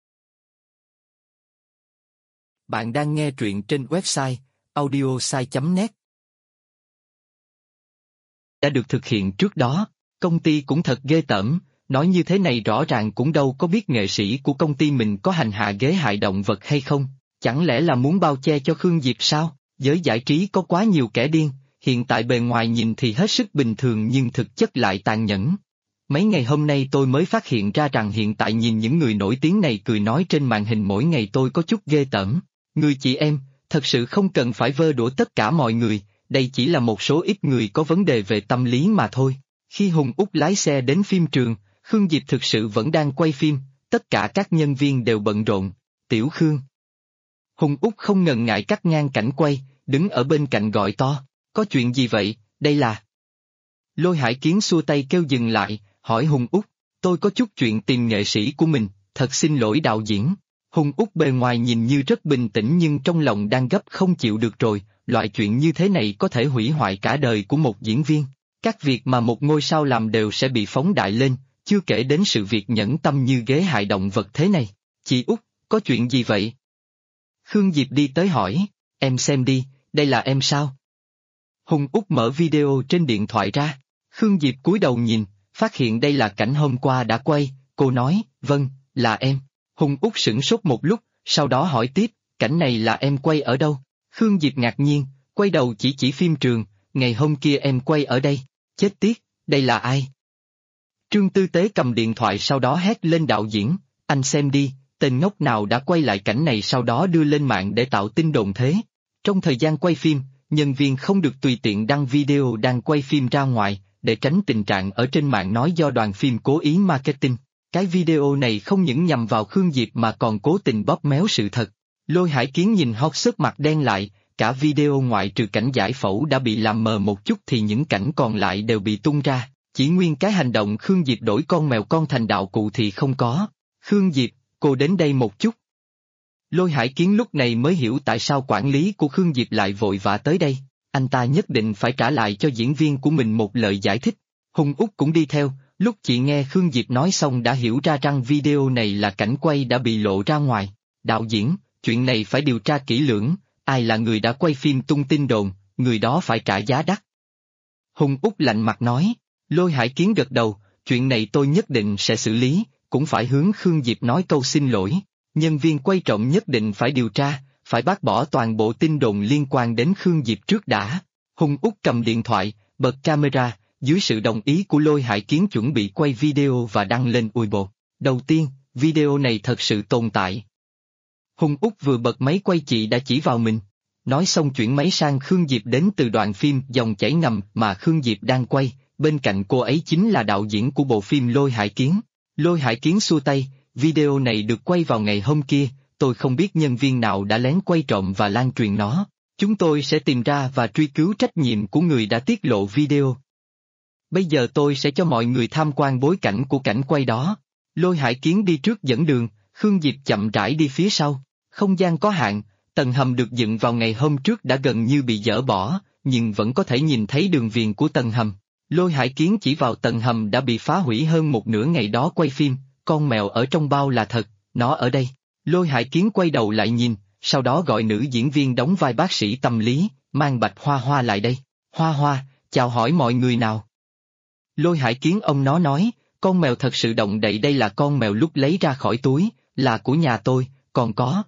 Bạn đang nghe truyện trên website audiosai.net. Đã được thực hiện trước đó, công ty cũng thật ghê tởm, nói như thế này rõ ràng cũng đâu có biết nghệ sĩ của công ty mình có hành hạ ghế hại động vật hay không, chẳng lẽ là muốn bao che cho Khương Diệp sao? Giới giải trí có quá nhiều kẻ điên, hiện tại bề ngoài nhìn thì hết sức bình thường nhưng thực chất lại tàn nhẫn. Mấy ngày hôm nay tôi mới phát hiện ra rằng hiện tại nhìn những người nổi tiếng này cười nói trên màn hình mỗi ngày tôi có chút ghê tởm. Người chị em, thật sự không cần phải vơ đũa tất cả mọi người, đây chỉ là một số ít người có vấn đề về tâm lý mà thôi. Khi Hùng Úc lái xe đến phim trường, Khương Diệp thực sự vẫn đang quay phim, tất cả các nhân viên đều bận rộn. Tiểu Khương. Hùng Úc không ngần ngại cắt ngang cảnh quay, đứng ở bên cạnh gọi to, có chuyện gì vậy, đây là... Lôi Hải Kiến xua tay kêu dừng lại, hỏi Hùng Úc, tôi có chút chuyện tìm nghệ sĩ của mình, thật xin lỗi đạo diễn. Hùng Úc bề ngoài nhìn như rất bình tĩnh nhưng trong lòng đang gấp không chịu được rồi, loại chuyện như thế này có thể hủy hoại cả đời của một diễn viên. Các việc mà một ngôi sao làm đều sẽ bị phóng đại lên, chưa kể đến sự việc nhẫn tâm như ghế hại động vật thế này. Chị Út, có chuyện gì vậy? Khương Diệp đi tới hỏi, em xem đi, đây là em sao? Hùng Úc mở video trên điện thoại ra, Khương Diệp cúi đầu nhìn, phát hiện đây là cảnh hôm qua đã quay, cô nói, vâng, là em. Hùng Úc sửng sốt một lúc, sau đó hỏi tiếp, cảnh này là em quay ở đâu? Khương Diệp ngạc nhiên, quay đầu chỉ phim trường, ngày hôm kia em quay ở đây, chết tiết, đây là ai? Trương Tư Tế cầm điện thoại sau đó hét lên đạo diễn, anh xem đi, tên ngốc nào đã quay lại cảnh này sau đó đưa lên mạng để tạo tin đồn thế. Trong thời gian quay phim, nhân viên không được tùy tiện đăng video đang quay phim ra ngoài, để tránh tình trạng ở trên mạng nói do đoàn phim cố ý marketing. Cái video này không những nhằm vào Khương Diệp mà còn cố tình bóp méo sự thật. Lôi Hải Kiến nhìn hot search mặt đen lại, cả video ngoại trừ cảnh giải phẫu đã bị làm mờ một chút thì những cảnh còn lại đều bị tung ra, Chỉ nguyên cái hành động Khương Diệp đổi con mèo con thành đạo cụ thì không có. Khương Diệp, cô đến đây một chút. Lôi Hải Kiến lúc này mới hiểu tại sao quản lý của Khương Diệp lại vội vã tới đây. Anh ta nhất định phải trả lại cho diễn viên của mình một lời giải thích. Hùng Úc cũng đi theo, lúc chị nghe Khương Diệp nói xong đã hiểu ra rằng video này là cảnh quay đã bị lộ ra ngoài. Đạo diễn, chuyện này phải điều tra kỹ lưỡng, ai là người đã quay phim tung tin đồn, người đó phải trả giá đắt. Hùng Úc lạnh mặt nói, Lôi Hải Kiến gật đầu, chuyện này tôi nhất định sẽ xử lý, cũng phải hướng Khương Diệp nói câu xin lỗi. Nhân viên quay trộm nhất định phải điều tra, phải bác bỏ toàn bộ tin đồn liên quan đến Khương Diệp trước đã. Hùng Úc cầm điện thoại, bật camera, dưới sự đồng ý của Lôi Hải Kiến chuẩn bị quay video và đăng lên Weibo. Đầu tiên, video này thật sự tồn tại. Hùng Úc vừa bật máy quay chị đã chỉ vào mình. Nói xong chuyển máy sang Khương Diệp đến từ đoạn phim Dòng chảy ngầm mà Khương Diệp đang quay, bên cạnh cô ấy chính là đạo diễn của bộ phim Lôi Hải Kiến. Lôi Hải Kiến xua tay, video này được quay vào ngày hôm kia, tôi không biết nhân viên nào đã lén quay trộm và lan truyền nó. Chúng tôi sẽ tìm ra và truy cứu trách nhiệm của người đã tiết lộ video. Bây giờ tôi sẽ cho mọi người tham quan bối cảnh của cảnh quay đó. Lôi Hải Kiến đi trước dẫn đường, Khương Diệp chậm rãi đi phía sau. Không gian có hạn, tầng hầm được dựng vào ngày hôm trước đã gần như bị dỡ bỏ, nhưng vẫn có thể nhìn thấy đường viền của tầng hầm. Lôi Hải Kiến chỉ vào tầng hầm đã bị phá hủy hơn một nửa ngày đó quay phim, con mèo ở trong bao là thật, nó ở đây. Lôi Hải Kiến quay đầu lại nhìn, sau đó gọi nữ diễn viên đóng vai bác sĩ tâm lý, mang Bạch Hoa Hoa lại đây. Hoa Hoa, chào hỏi mọi người nào. Lôi Hải Kiến ông nó nói, con mèo thật sự động đậy, đây là con mèo lúc lấy ra khỏi túi, là của nhà tôi, còn có.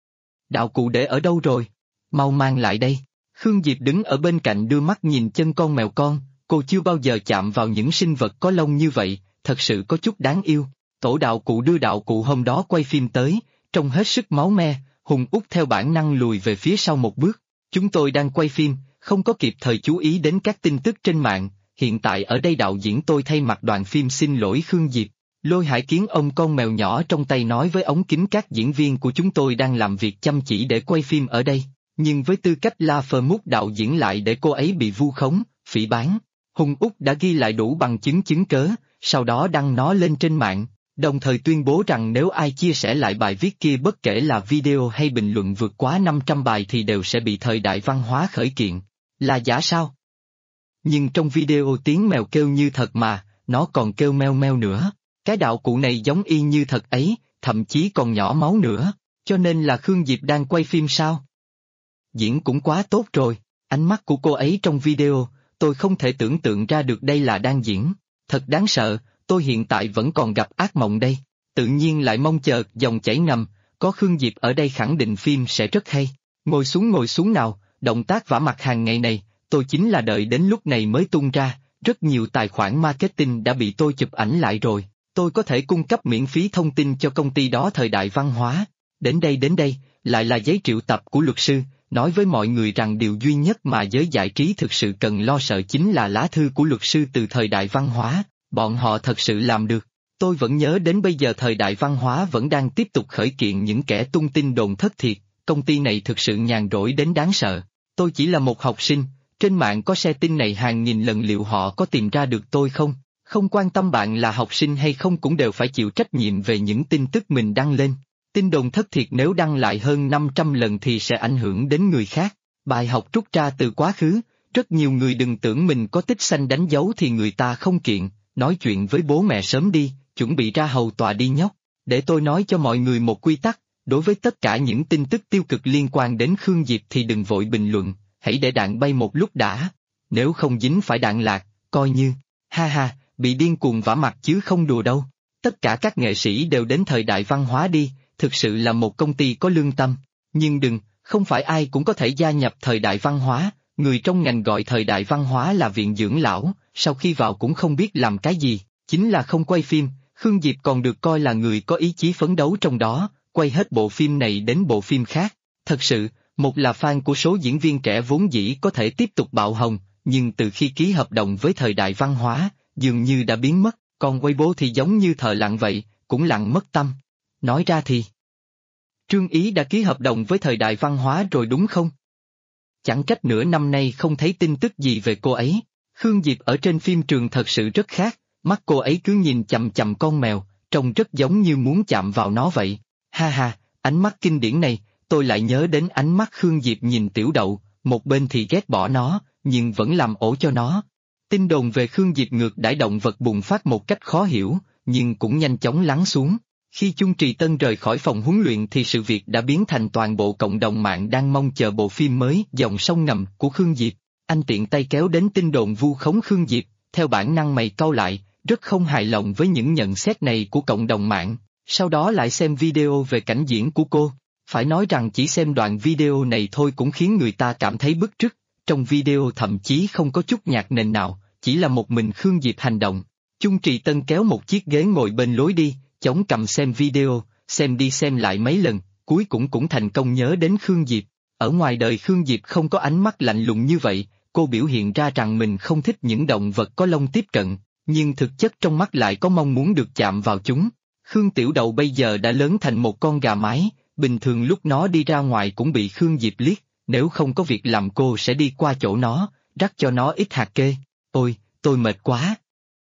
Đạo cụ để ở đâu rồi? Mau mang lại đây. Khương Diệp đứng ở bên cạnh đưa mắt nhìn chân con mèo con, cô chưa bao giờ chạm vào những sinh vật có lông như vậy, thật sự có chút đáng yêu. Tổ đạo cụ đưa đạo cụ hôm đó quay phim tới, trông hết sức máu me, Hùng Úc theo bản năng lùi về phía sau một bước. Chúng tôi đang quay phim, không có kịp thời chú ý đến các tin tức trên mạng, hiện tại ở đây đạo diễn tôi thay mặt đoàn phim xin lỗi Khương Diệp. Lôi Hải Kiến ôm con mèo nhỏ trong tay nói với ống kính các diễn viên của chúng tôi đang làm việc chăm chỉ để quay phim ở đây, nhưng với tư cách La Phơ Mút đạo diễn lại để cô ấy bị vu khống, phỉ báng. Hùng Úc đã ghi lại đủ bằng chứng chứng cớ, sau đó đăng nó lên trên mạng, đồng thời tuyên bố rằng nếu ai chia sẻ lại bài viết kia bất kể là video hay bình luận vượt quá 500 bài thì đều sẽ bị Thời Đại Văn Hóa khởi kiện. Là giả sao? Nhưng trong video tiếng mèo kêu như thật mà, nó còn kêu meo meo nữa. Cái đạo cụ này giống y như thật ấy, thậm chí còn nhỏ máu nữa, cho nên là Khương Diệp đang quay phim sao? Diễn cũng quá tốt rồi, ánh mắt của cô ấy trong video, tôi không thể tưởng tượng ra được đây là đang diễn. Thật đáng sợ, tôi hiện tại vẫn còn gặp ác mộng đây, tự nhiên lại mong chờ Dòng chảy ngầm, có Khương Diệp ở đây khẳng định phim sẽ rất hay. Ngồi xuống nào, động tác vả mặt hàng ngày này, tôi chính là đợi đến lúc này mới tung ra, rất nhiều tài khoản marketing đã bị tôi chụp ảnh lại rồi. Tôi có thể cung cấp miễn phí thông tin cho công ty đó Thời Đại Văn Hóa. Đến đây, lại là giấy triệu tập của luật sư, nói với mọi người rằng điều duy nhất mà giới giải trí thực sự cần lo sợ chính là lá thư của luật sư từ Thời Đại Văn Hóa, bọn họ thật sự làm được. Tôi vẫn nhớ đến bây giờ Thời Đại Văn Hóa vẫn đang tiếp tục khởi kiện những kẻ tung tin đồn thất thiệt, công ty này thực sự nhàn rỗi đến đáng sợ. Tôi chỉ là một học sinh, trên mạng có share tin này hàng nghìn lần, liệu họ có tìm ra được tôi không? Không quan tâm bạn là học sinh hay không cũng đều phải chịu trách nhiệm về những tin tức mình đăng lên. Tin đồn thất thiệt nếu đăng lại hơn 500 lần thì sẽ ảnh hưởng đến người khác. Bài học rút ra từ quá khứ, rất nhiều người đừng tưởng mình có tích xanh đánh dấu thì người ta không kiện, nói chuyện với bố mẹ sớm đi, chuẩn bị ra hầu tòa đi nhóc. Để tôi nói cho mọi người một quy tắc, đối với tất cả những tin tức tiêu cực liên quan đến Khương Diệp thì đừng vội bình luận, hãy để đạn bay một lúc đã. Nếu không dính phải đạn lạc, coi như, ha, bị điên cuồng vả mặt chứ không đùa đâu. Tất cả các nghệ sĩ đều đến Thời Đại Văn Hóa đi, thực sự là một công ty có lương tâm. Nhưng đừng, không phải ai cũng có thể gia nhập Thời Đại Văn Hóa, người trong ngành gọi Thời Đại Văn Hóa là viện dưỡng lão, sau khi vào cũng không biết làm cái gì, chính là không quay phim. Khương Diệp còn được coi là người có ý chí phấn đấu trong đó, quay hết bộ phim này đến bộ phim khác. Thật sự, một là fan của số diễn viên trẻ vốn dĩ có thể tiếp tục bạo hồng, nhưng từ khi ký hợp đồng với Thời Đại Văn Hóa, dường như đã biến mất, còn Weibo thì giống như thợ lặn vậy, cũng lặn mất tâm. Nói ra thì, Trương Ý đã ký hợp đồng với Thời Đại Văn Hóa rồi đúng không? Chẳng trách nửa năm nay không thấy tin tức gì về cô ấy. Khương Diệp ở trên phim trường thật sự rất khác, mắt cô ấy cứ nhìn chằm chằm con mèo, trông rất giống như muốn chạm vào nó vậy. Ha ha, ánh mắt kinh điển này, tôi lại nhớ đến ánh mắt Khương Diệp nhìn Tiểu Đậu, một bên thì ghét bỏ nó, nhưng vẫn làm ổ cho nó. Tin đồn về Khương Diệp ngược đãi động vật bùng phát một cách khó hiểu, nhưng cũng nhanh chóng lắng xuống. Khi Chung Trì Tân rời khỏi phòng huấn luyện thì sự việc đã biến thành toàn bộ cộng đồng mạng đang mong chờ bộ phim mới Dòng sông ngầm của Khương Diệp. Anh tiện tay kéo đến tin đồn vu khống Khương Diệp, theo bản năng mày cau lại, rất không hài lòng với những nhận xét này của cộng đồng mạng. Sau đó lại xem video về cảnh diễn của cô. Phải nói rằng chỉ xem đoạn video này thôi cũng khiến người ta cảm thấy bức rứt. Trong video thậm chí không có chút nhạc nền nào, chỉ là một mình Khương Diệp hành động. Chung Trì Tân kéo một chiếc ghế ngồi bên lối đi, chống cằm xem video, xem đi xem lại mấy lần, cuối cũng thành công nhớ đến Khương Diệp. Ở ngoài đời Khương Diệp không có ánh mắt lạnh lùng như vậy, cô biểu hiện ra rằng mình không thích những động vật có lông tiếp cận, nhưng thực chất trong mắt lại có mong muốn được chạm vào chúng. Khương Tiểu Đậu bây giờ đã lớn thành một con gà mái, bình thường lúc nó đi ra ngoài cũng bị Khương Diệp liếc, nếu không có việc làm cô sẽ đi qua chỗ nó, rắc cho nó ít hạt kê. Ôi, tôi mệt quá.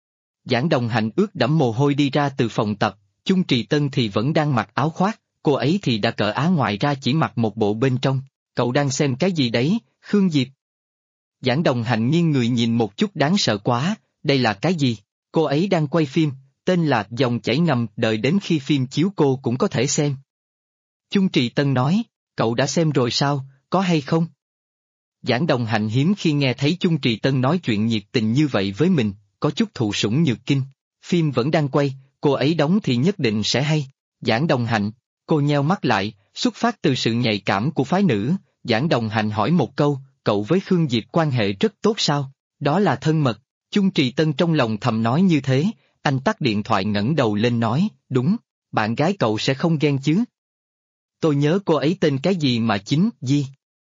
Giảng Đồng Hạnh ướt đẫm mồ hôi đi ra từ phòng tập, Chung Trì Tân thì vẫn đang mặc áo khoác, cô ấy thì đã cởi áo ngoài ra chỉ mặc một bộ bên trong. Cậu đang xem cái gì đấy, Khương Diệp? Giảng Đồng Hạnh nghiêng người nhìn một chút đáng sợ quá, đây là cái gì? Cô ấy đang quay phim, tên là Dòng chảy ngầm, đợi đến khi phim chiếu cô cũng có thể xem. Chung Trì Tân nói, cậu đã xem rồi sao, có hay không? Giảng Đồng Hạnh hiếm khi nghe thấy Chung Trì Tân nói chuyện nhiệt tình như vậy với mình, có chút thụ sủng nhược kinh. Phim vẫn đang quay, cô ấy đóng thì nhất định sẽ hay. Giảng Đồng Hạnh, cô nheo mắt lại, xuất phát từ sự nhạy cảm của phái nữ, Giảng Đồng Hạnh hỏi một câu, cậu với Khương Diệp quan hệ rất tốt sao? Đó là thân mật. Chung Trì Tân trong lòng thầm nói như thế, anh tắt điện thoại ngẩng đầu lên nói, đúng, bạn gái cậu sẽ không ghen chứ? Tôi nhớ cô ấy tên cái gì mà chính, Di.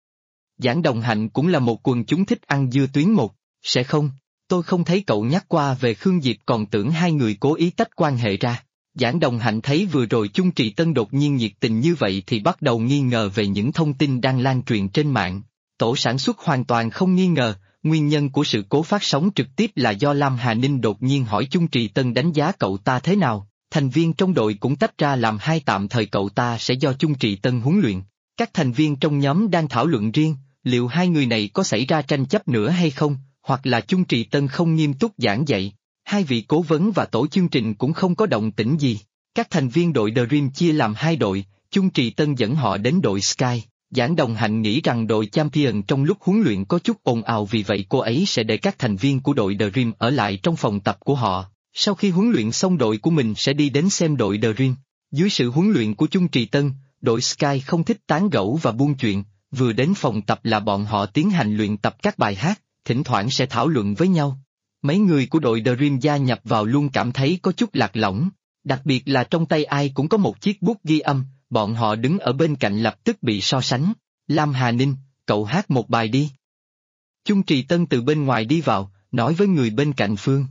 Giảng Đồng Hạnh cũng là một quần chúng thích ăn dưa tuyến một, sẽ không, tôi không thấy cậu nhắc qua về Khương Diệp còn tưởng hai người cố ý tách quan hệ ra. Giảng Đồng Hạnh thấy vừa rồi Chung Trì Tân đột nhiên nhiệt tình như vậy thì bắt đầu nghi ngờ về những thông tin đang lan truyền trên mạng. Tổ sản xuất hoàn toàn không nghi ngờ, nguyên nhân của sự cố phát sóng trực tiếp là do Lam Hà Ninh đột nhiên hỏi Chung Trì Tân đánh giá cậu ta thế nào. Thành viên trong đội cũng tách ra làm hai, tạm thời cậu ta sẽ do Chung Trì Tân huấn luyện. Các thành viên trong nhóm đang thảo luận riêng, liệu hai người này có xảy ra tranh chấp nữa hay không, hoặc là Chung Trì Tân không nghiêm túc giảng dạy. Hai vị cố vấn và tổ chương trình cũng không có động tĩnh gì. Các thành viên đội The Dream chia làm hai đội, Chung Trì Tân dẫn họ đến đội Sky. Giảng Đồng Hạnh nghĩ rằng đội Champion trong lúc huấn luyện có chút ồn ào, vì vậy cô ấy sẽ để các thành viên của đội The Dream ở lại trong phòng tập của họ. Sau khi huấn luyện xong đội của mình sẽ đi đến xem đội The Dream. Dưới sự huấn luyện của Chung Trì Tân, đội Sky không thích tán gẫu và buôn chuyện, vừa đến phòng tập là bọn họ tiến hành luyện tập các bài hát, thỉnh thoảng sẽ thảo luận với nhau. Mấy người của đội The Dream gia nhập vào luôn cảm thấy có chút lạc lõng, đặc biệt là trong tay ai cũng có một chiếc bút ghi âm, bọn họ đứng ở bên cạnh lập tức bị so sánh. Lam Hà Ninh, cậu hát một bài đi. Chung Trì Tân từ bên ngoài đi vào, nói với người bên cạnh Phương.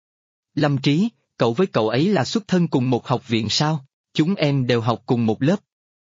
Lâm Trí, cậu với cậu ấy là xuất thân cùng một học viện sao? Chúng em đều học cùng một lớp.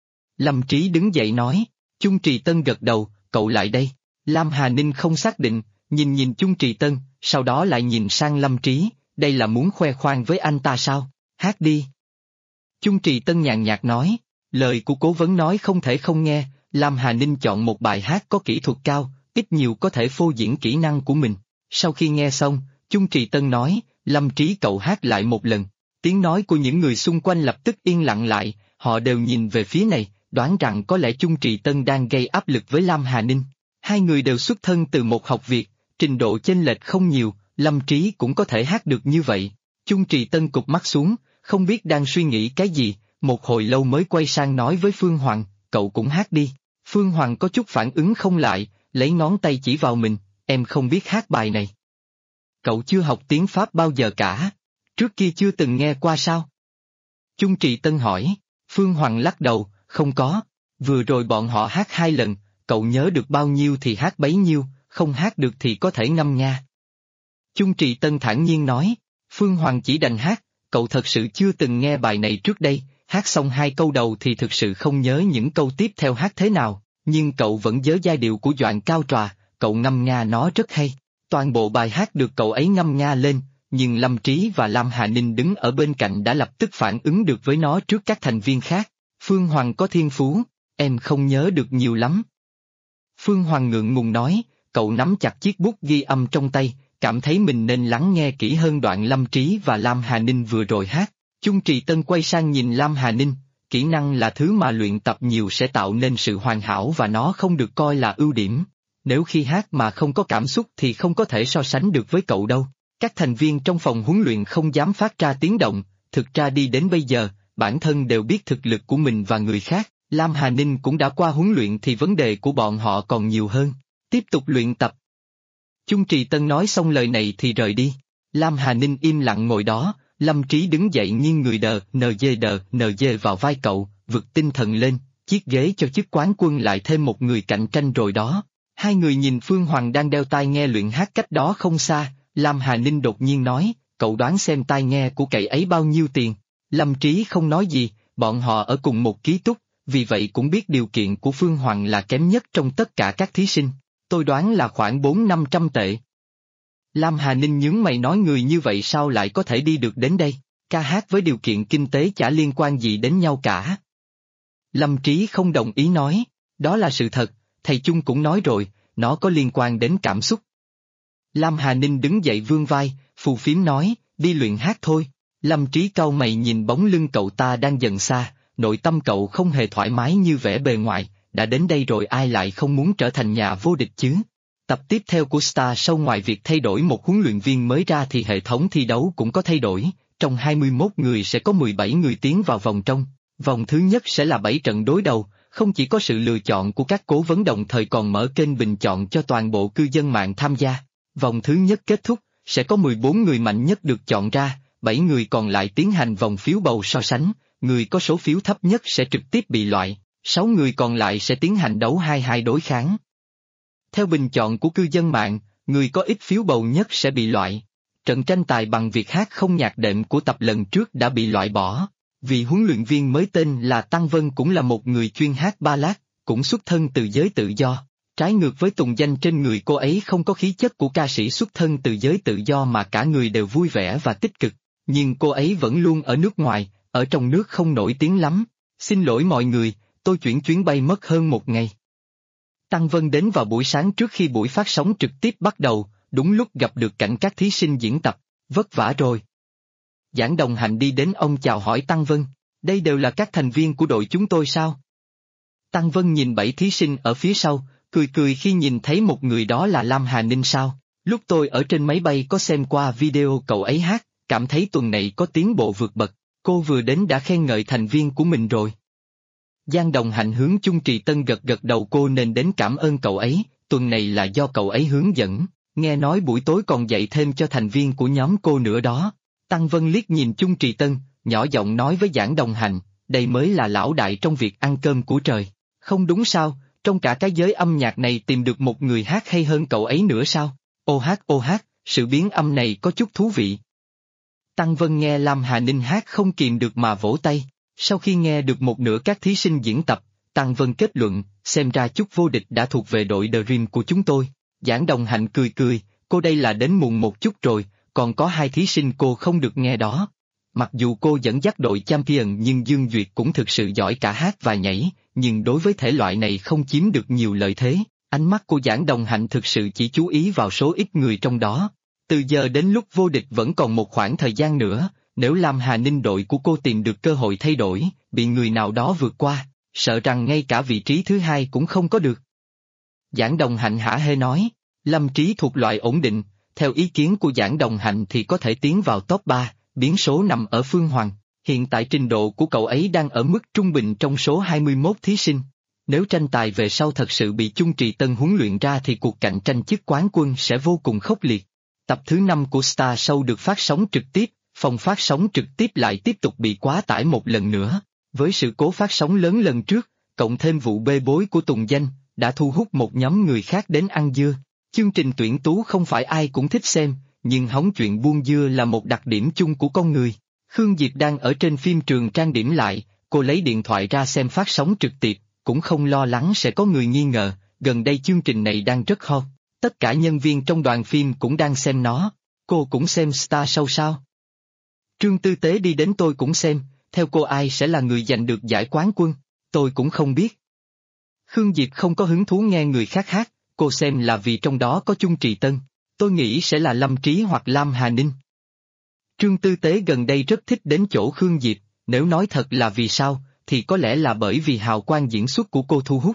Lâm Trí đứng dậy nói. Chung Trì Tân gật đầu, cậu lại đây. Lam Hà Ninh không xác định, nhìn Chung Trì Tân, sau đó lại nhìn sang Lâm Trí, đây là muốn khoe khoang với anh ta sao? Hát đi. Chung Trì Tân nhàn nhạt nói, lời của cố vấn nói không thể không nghe. Lam Hà Ninh chọn một bài hát có kỹ thuật cao, ít nhiều có thể phô diễn kỹ năng của mình. Sau khi nghe xong, Chung Trì Tân nói, Lâm Trí cậu hát lại một lần. Tiếng nói của những người xung quanh lập tức yên lặng lại, họ đều nhìn về phía này, đoán rằng có lẽ Chung Trì Tân đang gây áp lực với Lam Hà Ninh. Hai người đều xuất thân từ một học viện, trình độ chênh lệch không nhiều, Lâm Trí cũng có thể hát được như vậy. Chung Trì Tân cụp mắt xuống, không biết đang suy nghĩ cái gì, một hồi lâu mới quay sang nói với Phương Hoàng, cậu cũng hát đi. Phương Hoàng có chút phản ứng không lại, lấy ngón tay chỉ vào mình, em không biết hát bài này. Cậu chưa học tiếng Pháp bao giờ cả, trước kia chưa từng nghe qua sao? Chung Trì Tân hỏi, Phương Hoàng lắc đầu, không có, vừa rồi bọn họ hát hai lần, cậu nhớ được bao nhiêu thì hát bấy nhiêu, không hát được thì có thể ngâm nga. Chung Trì Tân thản nhiên nói, Phương Hoàng chỉ đành hát, cậu thật sự chưa từng nghe bài này trước đây, hát xong hai câu đầu thì thực sự không nhớ những câu tiếp theo hát thế nào, nhưng cậu vẫn nhớ giai điệu của đoạn cao tròa, cậu ngâm nga nó rất hay. Toàn bộ bài hát được cậu ấy ngâm nga lên, nhưng Lâm Trí và Lam Hà Ninh đứng ở bên cạnh đã lập tức phản ứng được với nó trước các thành viên khác. Phương Hoàng có thiên phú, em không nhớ được nhiều lắm. Phương Hoàng ngượng ngùng nói, cậu nắm chặt chiếc bút ghi âm trong tay, cảm thấy mình nên lắng nghe kỹ hơn đoạn Lâm Trí và Lam Hà Ninh vừa rồi hát. Chung Trì Tân quay sang nhìn Lam Hà Ninh, kỹ năng là thứ mà luyện tập nhiều sẽ tạo nên sự hoàn hảo và nó không được coi là ưu điểm. Nếu khi hát mà không có cảm xúc thì không có thể so sánh được với cậu đâu. Các thành viên trong phòng huấn luyện không dám phát ra tiếng động, thực ra đi đến bây giờ, bản thân đều biết thực lực của mình và người khác. Lam Hà Ninh cũng đã qua huấn luyện thì vấn đề của bọn họ còn nhiều hơn. Tiếp tục luyện tập. Chung Trì Tân nói xong lời này thì rời đi. Lam Hà Ninh im lặng ngồi đó, Lâm Trí đứng dậy nghiêng người NG vào vai cậu, vực tinh thần lên, chiếc ghế cho chức quán quân lại thêm một người cạnh tranh rồi đó. Hai người nhìn Phương Hoàng đang đeo tai nghe luyện hát cách đó không xa, Lam Hà Ninh đột nhiên nói, cậu đoán xem tai nghe của cậu ấy bao nhiêu tiền. Lâm Trí không nói gì, bọn họ ở cùng một ký túc, vì vậy cũng biết điều kiện của Phương Hoàng là kém nhất trong tất cả các thí sinh. Tôi đoán là khoảng 400-500 tệ. Lam Hà Ninh nhướng mày nói người như vậy sao lại có thể đi được đến đây, ca hát với điều kiện kinh tế chả liên quan gì đến nhau cả. Lâm Trí không đồng ý nói, đó là sự thật, thầy Chung cũng nói rồi, nó có liên quan đến cảm xúc. Lam Hà Ninh đứng dậy vươn vai, phù phiếm nói, đi luyện hát thôi. Lâm Trí cau mày nhìn bóng lưng cậu ta đang dần xa, nội tâm cậu không hề thoải mái như vẻ bề ngoài, đã đến đây rồi ai lại không muốn trở thành nhà vô địch chứ. Tập tiếp theo của Star Show ngoài việc thay đổi một huấn luyện viên mới ra thì hệ thống thi đấu cũng có thay đổi, trong 21 người sẽ có 17 người tiến vào vòng trong. Vòng thứ nhất sẽ là 7 trận đối đầu, không chỉ có sự lựa chọn của các cố vấn đồng thời còn mở kênh bình chọn cho toàn bộ cư dân mạng tham gia. Vòng thứ nhất kết thúc, sẽ có 14 người mạnh nhất được chọn ra, 7 người còn lại tiến hành vòng phiếu bầu so sánh, người có số phiếu thấp nhất sẽ trực tiếp bị loại, 6 người còn lại sẽ tiến hành đấu 2-2 đối kháng. Theo bình chọn của cư dân mạng, người có ít phiếu bầu nhất sẽ bị loại. Trận tranh tài bằng việc hát không nhạc đệm của tập lần trước đã bị loại bỏ. Vì huấn luyện viên mới tên là Tăng Vân cũng là một người chuyên hát ballad, cũng xuất thân từ giới tự do. Trái ngược với tùng danh trên người cô ấy không có khí chất của ca sĩ xuất thân từ giới tự do mà cả người đều vui vẻ và tích cực, nhưng cô ấy vẫn luôn ở nước ngoài, ở trong nước không nổi tiếng lắm. Xin lỗi mọi người, tôi chuyển chuyến bay mất hơn một ngày. Tăng Vân đến vào buổi sáng trước khi buổi phát sóng trực tiếp bắt đầu, đúng lúc gặp được cảnh các thí sinh diễn tập, vất vả rồi. Giảng Đồng Hạnh đi đến ông chào hỏi Tăng Vân, đây đều là các thành viên của đội chúng tôi sao? Tăng Vân nhìn 7 thí sinh ở phía sau, cười cười khi nhìn thấy một người đó là Lam Hà Ninh sao, lúc tôi ở trên máy bay có xem qua video cậu ấy hát, cảm thấy tuần này có tiến bộ vượt bậc, cô vừa đến đã khen ngợi thành viên của mình rồi. Giang Đồng Hạnh hướng Chung Trì Tân gật gật đầu cô nên đến cảm ơn cậu ấy, tuần này là do cậu ấy hướng dẫn, nghe nói buổi tối còn dạy thêm cho thành viên của nhóm cô nữa đó. Tăng Vân liếc nhìn Chung Trì Tân, nhỏ giọng nói với Giảng Đồng Hạnh, đây mới là lão đại trong việc ăn cơm của trời. Không đúng sao, trong cả cái giới âm nhạc này tìm được một người hát hay hơn cậu ấy nữa sao? Ô hát, sự biến âm này có chút thú vị. Tăng Vân nghe Lam Hà Ninh hát không kìm được mà vỗ tay. Sau khi nghe được một nửa các thí sinh diễn tập, Tăng Vân kết luận, xem ra Chúc Vô Địch đã thuộc về đội Dream của chúng tôi. Giảng Đồng Hạnh cười cười, cô đây là đến muộn một chút rồi, còn có 2 thí sinh cô không được nghe đó. Mặc dù cô dẫn dắt đội Champion nhưng Dương Duyệt cũng thực sự giỏi cả hát và nhảy, nhưng đối với thể loại này không chiếm được nhiều lợi thế. Ánh mắt của Giảng Đồng Hạnh thực sự chỉ chú ý vào số ít người trong đó. Từ giờ đến lúc Vô Địch vẫn còn một khoảng thời gian nữa. Nếu Lam Hà Ninh đội của cô tìm được cơ hội thay đổi, bị người nào đó vượt qua, sợ rằng ngay cả vị trí thứ 2 cũng không có được. Giảng Đồng Hạnh hả hê nói, Lâm Trí thuộc loại ổn định, theo ý kiến của Giảng Đồng Hạnh thì có thể tiến vào top 3, biến số nằm ở Phương Hoàng, hiện tại trình độ của cậu ấy đang ở mức trung bình trong số 21 thí sinh. Nếu tranh tài về sau thật sự bị Chung Trì Tân huấn luyện ra thì cuộc cạnh tranh chức quán quân sẽ vô cùng khốc liệt. Tập thứ 5 của Star Show được phát sóng trực tiếp. Phòng phát sóng trực tiếp lại tiếp tục bị quá tải một lần nữa. Với sự cố phát sóng lớn lần trước, cộng thêm vụ bê bối của Tùng Danh, đã thu hút một nhóm người khác đến ăn dưa. Chương trình tuyển tú không phải ai cũng thích xem, nhưng hóng chuyện buôn dưa là một đặc điểm chung của con người. Khương Diệp đang ở trên phim trường trang điểm lại, cô lấy điện thoại ra xem phát sóng trực tiếp, cũng không lo lắng sẽ có người nghi ngờ, gần đây chương trình này đang rất hot. Tất cả nhân viên trong đoàn phim cũng đang xem nó. Cô cũng xem Star Show sao? Trương Tư Tế đi đến tôi cũng xem, theo cô ai sẽ là người giành được giải quán quân? Tôi cũng không biết. Khương Diệp không có hứng thú nghe người khác hát, cô xem là vì trong đó có Chung Trì Tân. Tôi nghĩ sẽ là Lâm Trí hoặc Lam Hà Ninh. Trương Tư Tế gần đây rất thích đến chỗ Khương Diệp, nếu nói thật là vì sao, thì có lẽ là bởi vì hào quang diễn xuất của cô thu hút.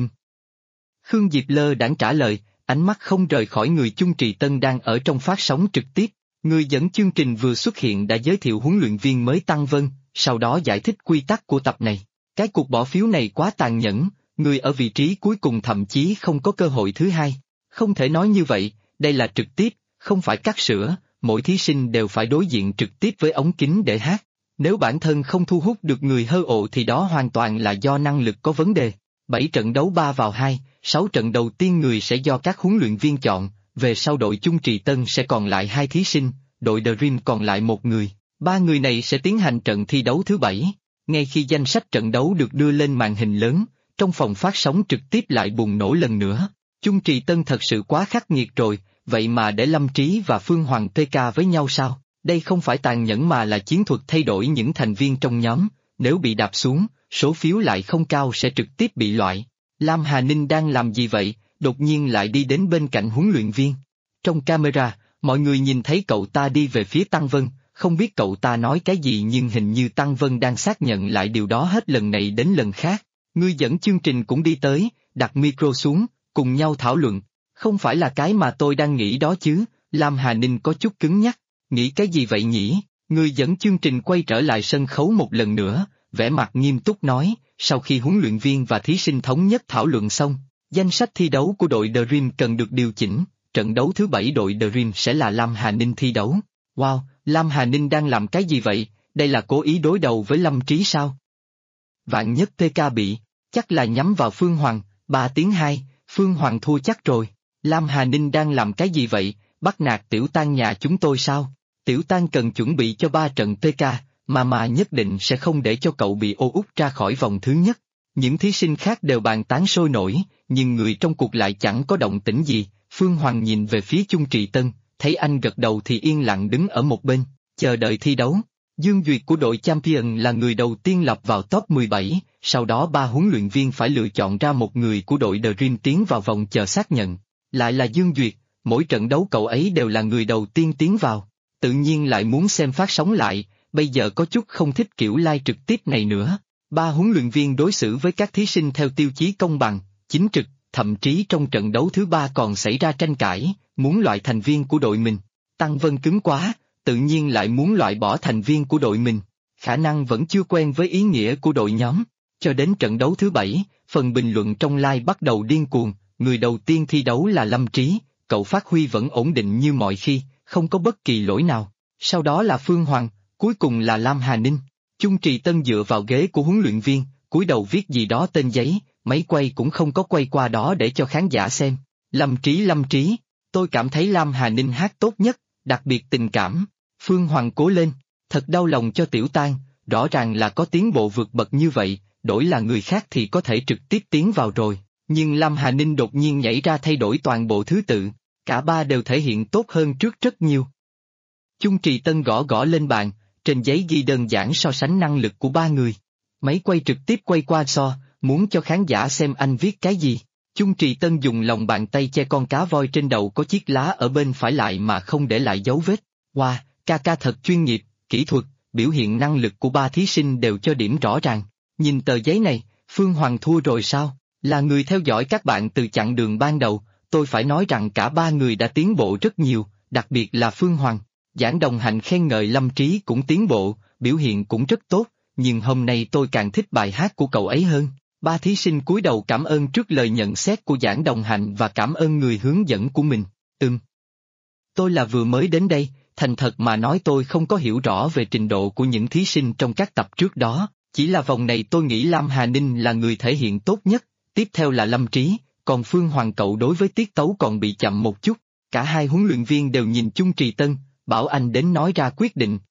Khương Diệp lơ đãng trả lời, ánh mắt không rời khỏi người Chung Trì Tân đang ở trong phát sóng trực tiếp. Người dẫn chương trình vừa xuất hiện đã giới thiệu huấn luyện viên mới Tăng Vân, sau đó giải thích quy tắc của tập này. Cái cuộc bỏ phiếu này quá tàn nhẫn, người ở vị trí cuối cùng thậm chí không có cơ hội thứ hai. Không thể nói như vậy, đây là trực tiếp, không phải cắt sữa, mỗi thí sinh đều phải đối diện trực tiếp với ống kính để hát. Nếu bản thân không thu hút được người hâm mộ thì đó hoàn toàn là do năng lực có vấn đề. 7 trận đấu 3 vào 2, 6 trận đầu tiên người sẽ do các huấn luyện viên chọn, về sau đội Chung Trì Tân sẽ còn lại 2 thí sinh, đội Dream còn lại 1 người, 3 người này sẽ tiến hành trận thi đấu thứ 7. Ngay khi danh sách trận đấu được đưa lên màn hình lớn, trong phòng phát sóng trực tiếp lại bùng nổ lần nữa. Chung Trì Tân thật sự quá khắc nghiệt rồi, vậy mà để Lâm Trí và Phương Hoàng PK với nhau sao? Đây không phải tàn nhẫn mà là chiến thuật thay đổi những thành viên trong nhóm, nếu bị đạp xuống, số phiếu lại không cao sẽ trực tiếp bị loại. Lam Hà Ninh đang làm gì vậy, đột nhiên lại đi đến bên cạnh huấn luyện viên. Trong camera, mọi người nhìn thấy cậu ta đi về phía Tăng Vân, không biết cậu ta nói cái gì nhưng hình như Tăng Vân đang xác nhận lại điều đó hết lần này đến lần khác. Người dẫn chương trình cũng đi tới, đặt micro xuống, cùng nhau thảo luận. Không phải là cái mà tôi đang nghĩ đó chứ, Lam Hà Ninh có chút cứng nhắc. Nghĩ cái gì vậy nhỉ? Người dẫn chương trình quay trở lại sân khấu một lần nữa, vẻ mặt nghiêm túc nói, sau khi huấn luyện viên và thí sinh thống nhất thảo luận xong, danh sách thi đấu của đội Dream cần được điều chỉnh, trận đấu thứ 7 đội Dream sẽ là Lam Hà Ninh thi đấu. Wow, Lam Hà Ninh đang làm cái gì vậy? Đây là cố ý đối đầu với Lâm Trí sao? Vạn nhất PK bị, chắc là nhắm vào Phương Hoàng, 3-2, Phương Hoàng thua chắc rồi. Lam Hà Ninh đang làm cái gì vậy? Bắt nạt Tiểu Tan nhà chúng tôi sao? Tiểu Tan cần chuẩn bị cho 3 trận PK, mà nhất định sẽ không để cho cậu bị ô út ra khỏi vòng thứ nhất. Những thí sinh khác đều bàn tán sôi nổi, nhưng người trong cuộc lại chẳng có động tĩnh gì. Phương Hoàng nhìn về phía Chung Trì Tân, thấy anh gật đầu thì yên lặng đứng ở một bên, chờ đợi thi đấu. Dương Duyệt của đội Champion là người đầu tiên lọt vào top 17, sau đó 3 huấn luyện viên phải lựa chọn ra một người của đội Dream tiến vào vòng chờ xác nhận. Lại là Dương Duyệt, mỗi trận đấu cậu ấy đều là người đầu tiên tiến vào, tự nhiên lại muốn xem phát sóng lại, bây giờ có chút không thích kiểu live trực tiếp này nữa. 3 huấn luyện viên đối xử với các thí sinh theo tiêu chí công bằng, chính trực, thậm chí trong trận đấu thứ 3 còn xảy ra tranh cãi, muốn loại thành viên của đội mình. Tăng Vân cứng quá, tự nhiên lại muốn loại bỏ thành viên của đội mình, khả năng vẫn chưa quen với ý nghĩa của đội nhóm. Cho đến trận đấu thứ 7, phần bình luận trong live bắt đầu điên cuồng, người đầu tiên thi đấu là Lâm Trí, cậu phát huy vẫn ổn định như mọi khi, không có bất kỳ lỗi nào. Sau đó là Phương Hoàng, cuối cùng là Lam Hà Ninh. Chung Trì Tân dựa vào ghế của huấn luyện viên, cúi đầu viết gì đó tên giấy, máy quay cũng không có quay qua đó để cho khán giả xem. Lâm Trí, tôi cảm thấy Lam Hà Ninh hát tốt nhất, đặc biệt tình cảm. Phương Hoàng cố lên, thật đau lòng cho Tiểu Tan, rõ ràng là có tiến bộ vượt bậc như vậy, đổi là người khác thì có thể trực tiếp tiến vào rồi. Nhưng Lam Hà Ninh đột nhiên nhảy ra thay đổi toàn bộ thứ tự, cả 3 đều thể hiện tốt hơn trước rất nhiều. Chung Trì Tân gõ gõ lên bàn, trên giấy ghi đơn giản so sánh năng lực của 3 người. Máy quay trực tiếp quay qua muốn cho khán giả xem anh viết cái gì. Chung Trì Tân dùng lòng bàn tay che con cá voi trên đầu có chiếc lá ở bên phải lại mà không để lại dấu vết. Wow, ca thật chuyên nghiệp, kỹ thuật, biểu hiện năng lực của 3 thí sinh đều cho điểm rõ ràng. Nhìn tờ giấy này, Phương Hoàng thua rồi sao? Là người theo dõi các bạn từ chặng đường ban đầu, tôi phải nói rằng cả 3 người đã tiến bộ rất nhiều, đặc biệt là Phương Hoàng. Giảng Đồng Hạnh khen ngợi Lâm Trí cũng tiến bộ, biểu hiện cũng rất tốt, nhưng hôm nay tôi càng thích bài hát của cậu ấy hơn. 3 thí sinh cúi đầu cảm ơn trước lời nhận xét của Giảng Đồng Hạnh và cảm ơn người hướng dẫn của mình. Tôi là vừa mới đến đây, thành thật mà nói tôi không có hiểu rõ về trình độ của những thí sinh trong các tập trước đó, chỉ là vòng này tôi nghĩ Lam Hà Ninh là người thể hiện tốt nhất, tiếp theo là Lâm Trí, còn Phương Hoàng cậu đối với tiết tấu còn bị chậm một chút. Cả 2 huấn luyện viên đều nhìn Chung Trì Tân, bảo anh đến nói ra quyết định.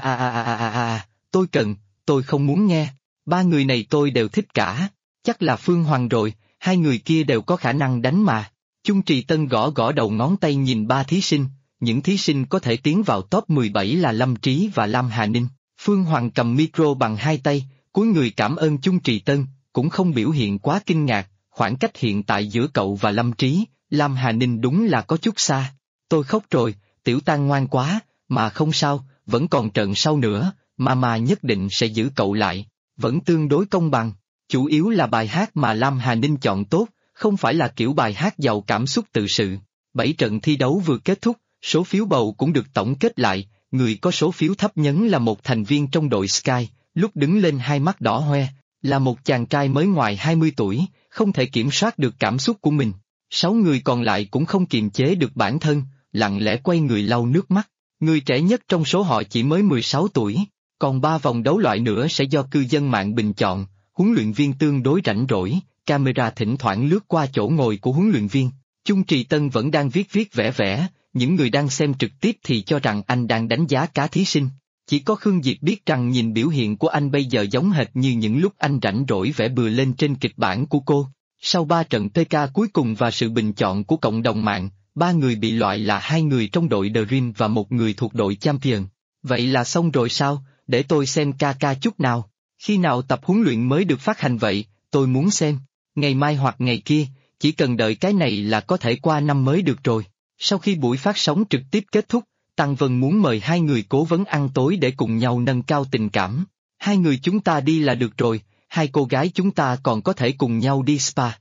Tôi không muốn nghe, 3 người này tôi đều thích cả, chắc là Phương Hoàng rồi, 2 người kia đều có khả năng đánh mà. Chung Trì Tân gõ gõ đầu ngón tay nhìn ba thí sinh, những thí sinh có thể tiến vào top 17 là Lâm Trí và Lam Hà Ninh. Phương Hoàng cầm micro bằng hai tay, cúi người cảm ơn Chung Trì Tân, cũng không biểu hiện quá kinh ngạc, khoảng cách hiện tại giữa cậu và Lâm Trí, Lam Hà Ninh đúng là có chút xa. Tôi khóc rồi, Tiểu Tang ngoan quá, mà không sao, vẫn còn trận sau nữa, Mama nhất định sẽ giữ cậu lại, vẫn tương đối công bằng. Chủ yếu là bài hát mà Lam Hà Ninh chọn tốt, không phải là kiểu bài hát giàu cảm xúc tự sự. 7 trận thi đấu vừa kết thúc, số phiếu bầu cũng được tổng kết lại, người có số phiếu thấp nhất là một thành viên trong đội Sky, lúc đứng lên hai mắt đỏ hoe, là một chàng trai mới ngoài 20 tuổi, không thể kiểm soát được cảm xúc của mình. 6 người còn lại cũng không kiềm chế được bản thân, lặng lẽ quay người lau nước mắt. Người trẻ nhất trong số họ chỉ mới 16 tuổi, còn 3 vòng đấu loại nữa sẽ do cư dân mạng bình chọn, huấn luyện viên tương đối rảnh rỗi, camera thỉnh thoảng lướt qua chỗ ngồi của huấn luyện viên. Chung Trì Tân vẫn đang viết vẽ, những người đang xem trực tiếp thì cho rằng anh đang đánh giá cá thí sinh. Chỉ có Khương Diệp biết rằng nhìn biểu hiện của anh bây giờ giống hệt như những lúc anh rảnh rỗi vẽ bừa lên trên kịch bản của cô. Sau 3 trận TK cuối cùng và sự bình chọn của cộng đồng mạng, 3 người bị loại là 2 người trong đội Dream và 1 người thuộc đội Champion. Vậy là xong rồi sao, để tôi xem ca chút nào. Khi nào tập huấn luyện mới được phát hành vậy, tôi muốn xem. Ngày mai hoặc ngày kia, chỉ cần đợi cái này là có thể qua năm mới được rồi. Sau khi buổi phát sóng trực tiếp kết thúc, Tăng Vân muốn mời 2 người cố vấn ăn tối để cùng nhau nâng cao tình cảm. 2 người chúng ta đi là được rồi, 2 cô gái chúng ta còn có thể cùng nhau đi spa.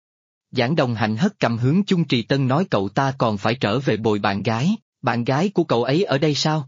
Giảng Đồng Hạnh hất cầm hướng Chung Trì Tân nói cậu ta còn phải trở về bồi bạn gái của cậu ấy ở đây sao?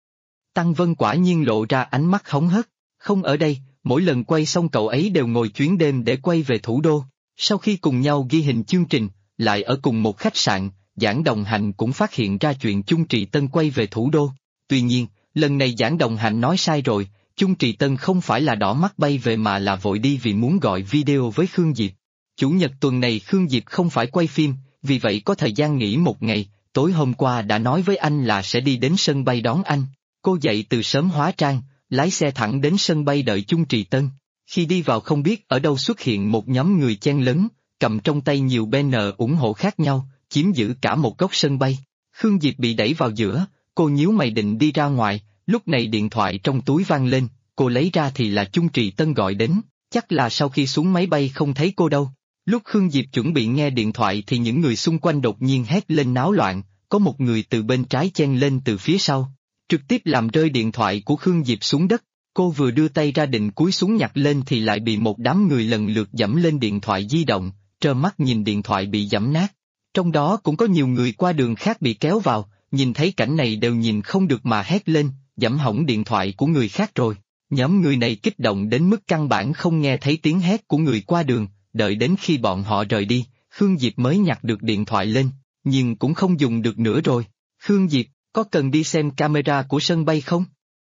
Tăng Vân quả nhiên lộ ra ánh mắt hóng hớt, không ở đây, mỗi lần quay xong cậu ấy đều ngồi chuyến đêm để quay về thủ đô. Sau khi cùng nhau ghi hình chương trình, lại ở cùng một khách sạn, Giảng Đồng Hạnh cũng phát hiện ra chuyện Chung Trì Tân quay về thủ đô. Tuy nhiên, lần này Giảng Đồng Hạnh nói sai rồi, Chung Trì Tân không phải là đỏ mắt bay về mà là vội đi vì muốn gọi video với Khương Diệp. Chủ nhật tuần này Khương Diệp không phải quay phim, vì vậy có thời gian nghỉ một ngày, tối hôm qua đã nói với anh là sẽ đi đến sân bay đón anh. Cô dậy từ sớm hóa trang, lái xe thẳng đến sân bay đợi Chung Trì Tân. Khi đi vào không biết ở đâu xuất hiện một nhóm người chen lấn, cầm trong tay nhiều banner ủng hộ khác nhau, chiếm giữ cả một góc sân bay. Khương Diệp bị đẩy vào giữa, cô nhíu mày định đi ra ngoài, lúc này điện thoại trong túi vang lên, cô lấy ra thì là Chung Trì Tân gọi đến, chắc là sau khi xuống máy bay không thấy cô đâu. Lúc Khương Diệp chuẩn bị nghe điện thoại thì những người xung quanh đột nhiên hét lên náo loạn, có một người từ bên trái chen lên từ phía sau, trực tiếp làm rơi điện thoại của Khương Diệp xuống đất. Cô vừa đưa tay ra định cúi xuống nhặt lên thì lại bị một đám người lần lượt giẫm lên điện thoại di động, trơ mắt nhìn điện thoại bị giẫm nát. Trong đó cũng có nhiều người qua đường khác bị kéo vào, nhìn thấy cảnh này đều nhìn không được mà hét lên, giẫm hỏng điện thoại của người khác rồi. Nhóm người này kích động đến mức căn bản không nghe thấy tiếng hét của người qua đường, đợi đến khi bọn họ rời đi, Khương Diệp mới nhặt được điện thoại lên, nhưng cũng không dùng được nữa rồi. Khương Diệp, có cần đi xem camera của sân bay không?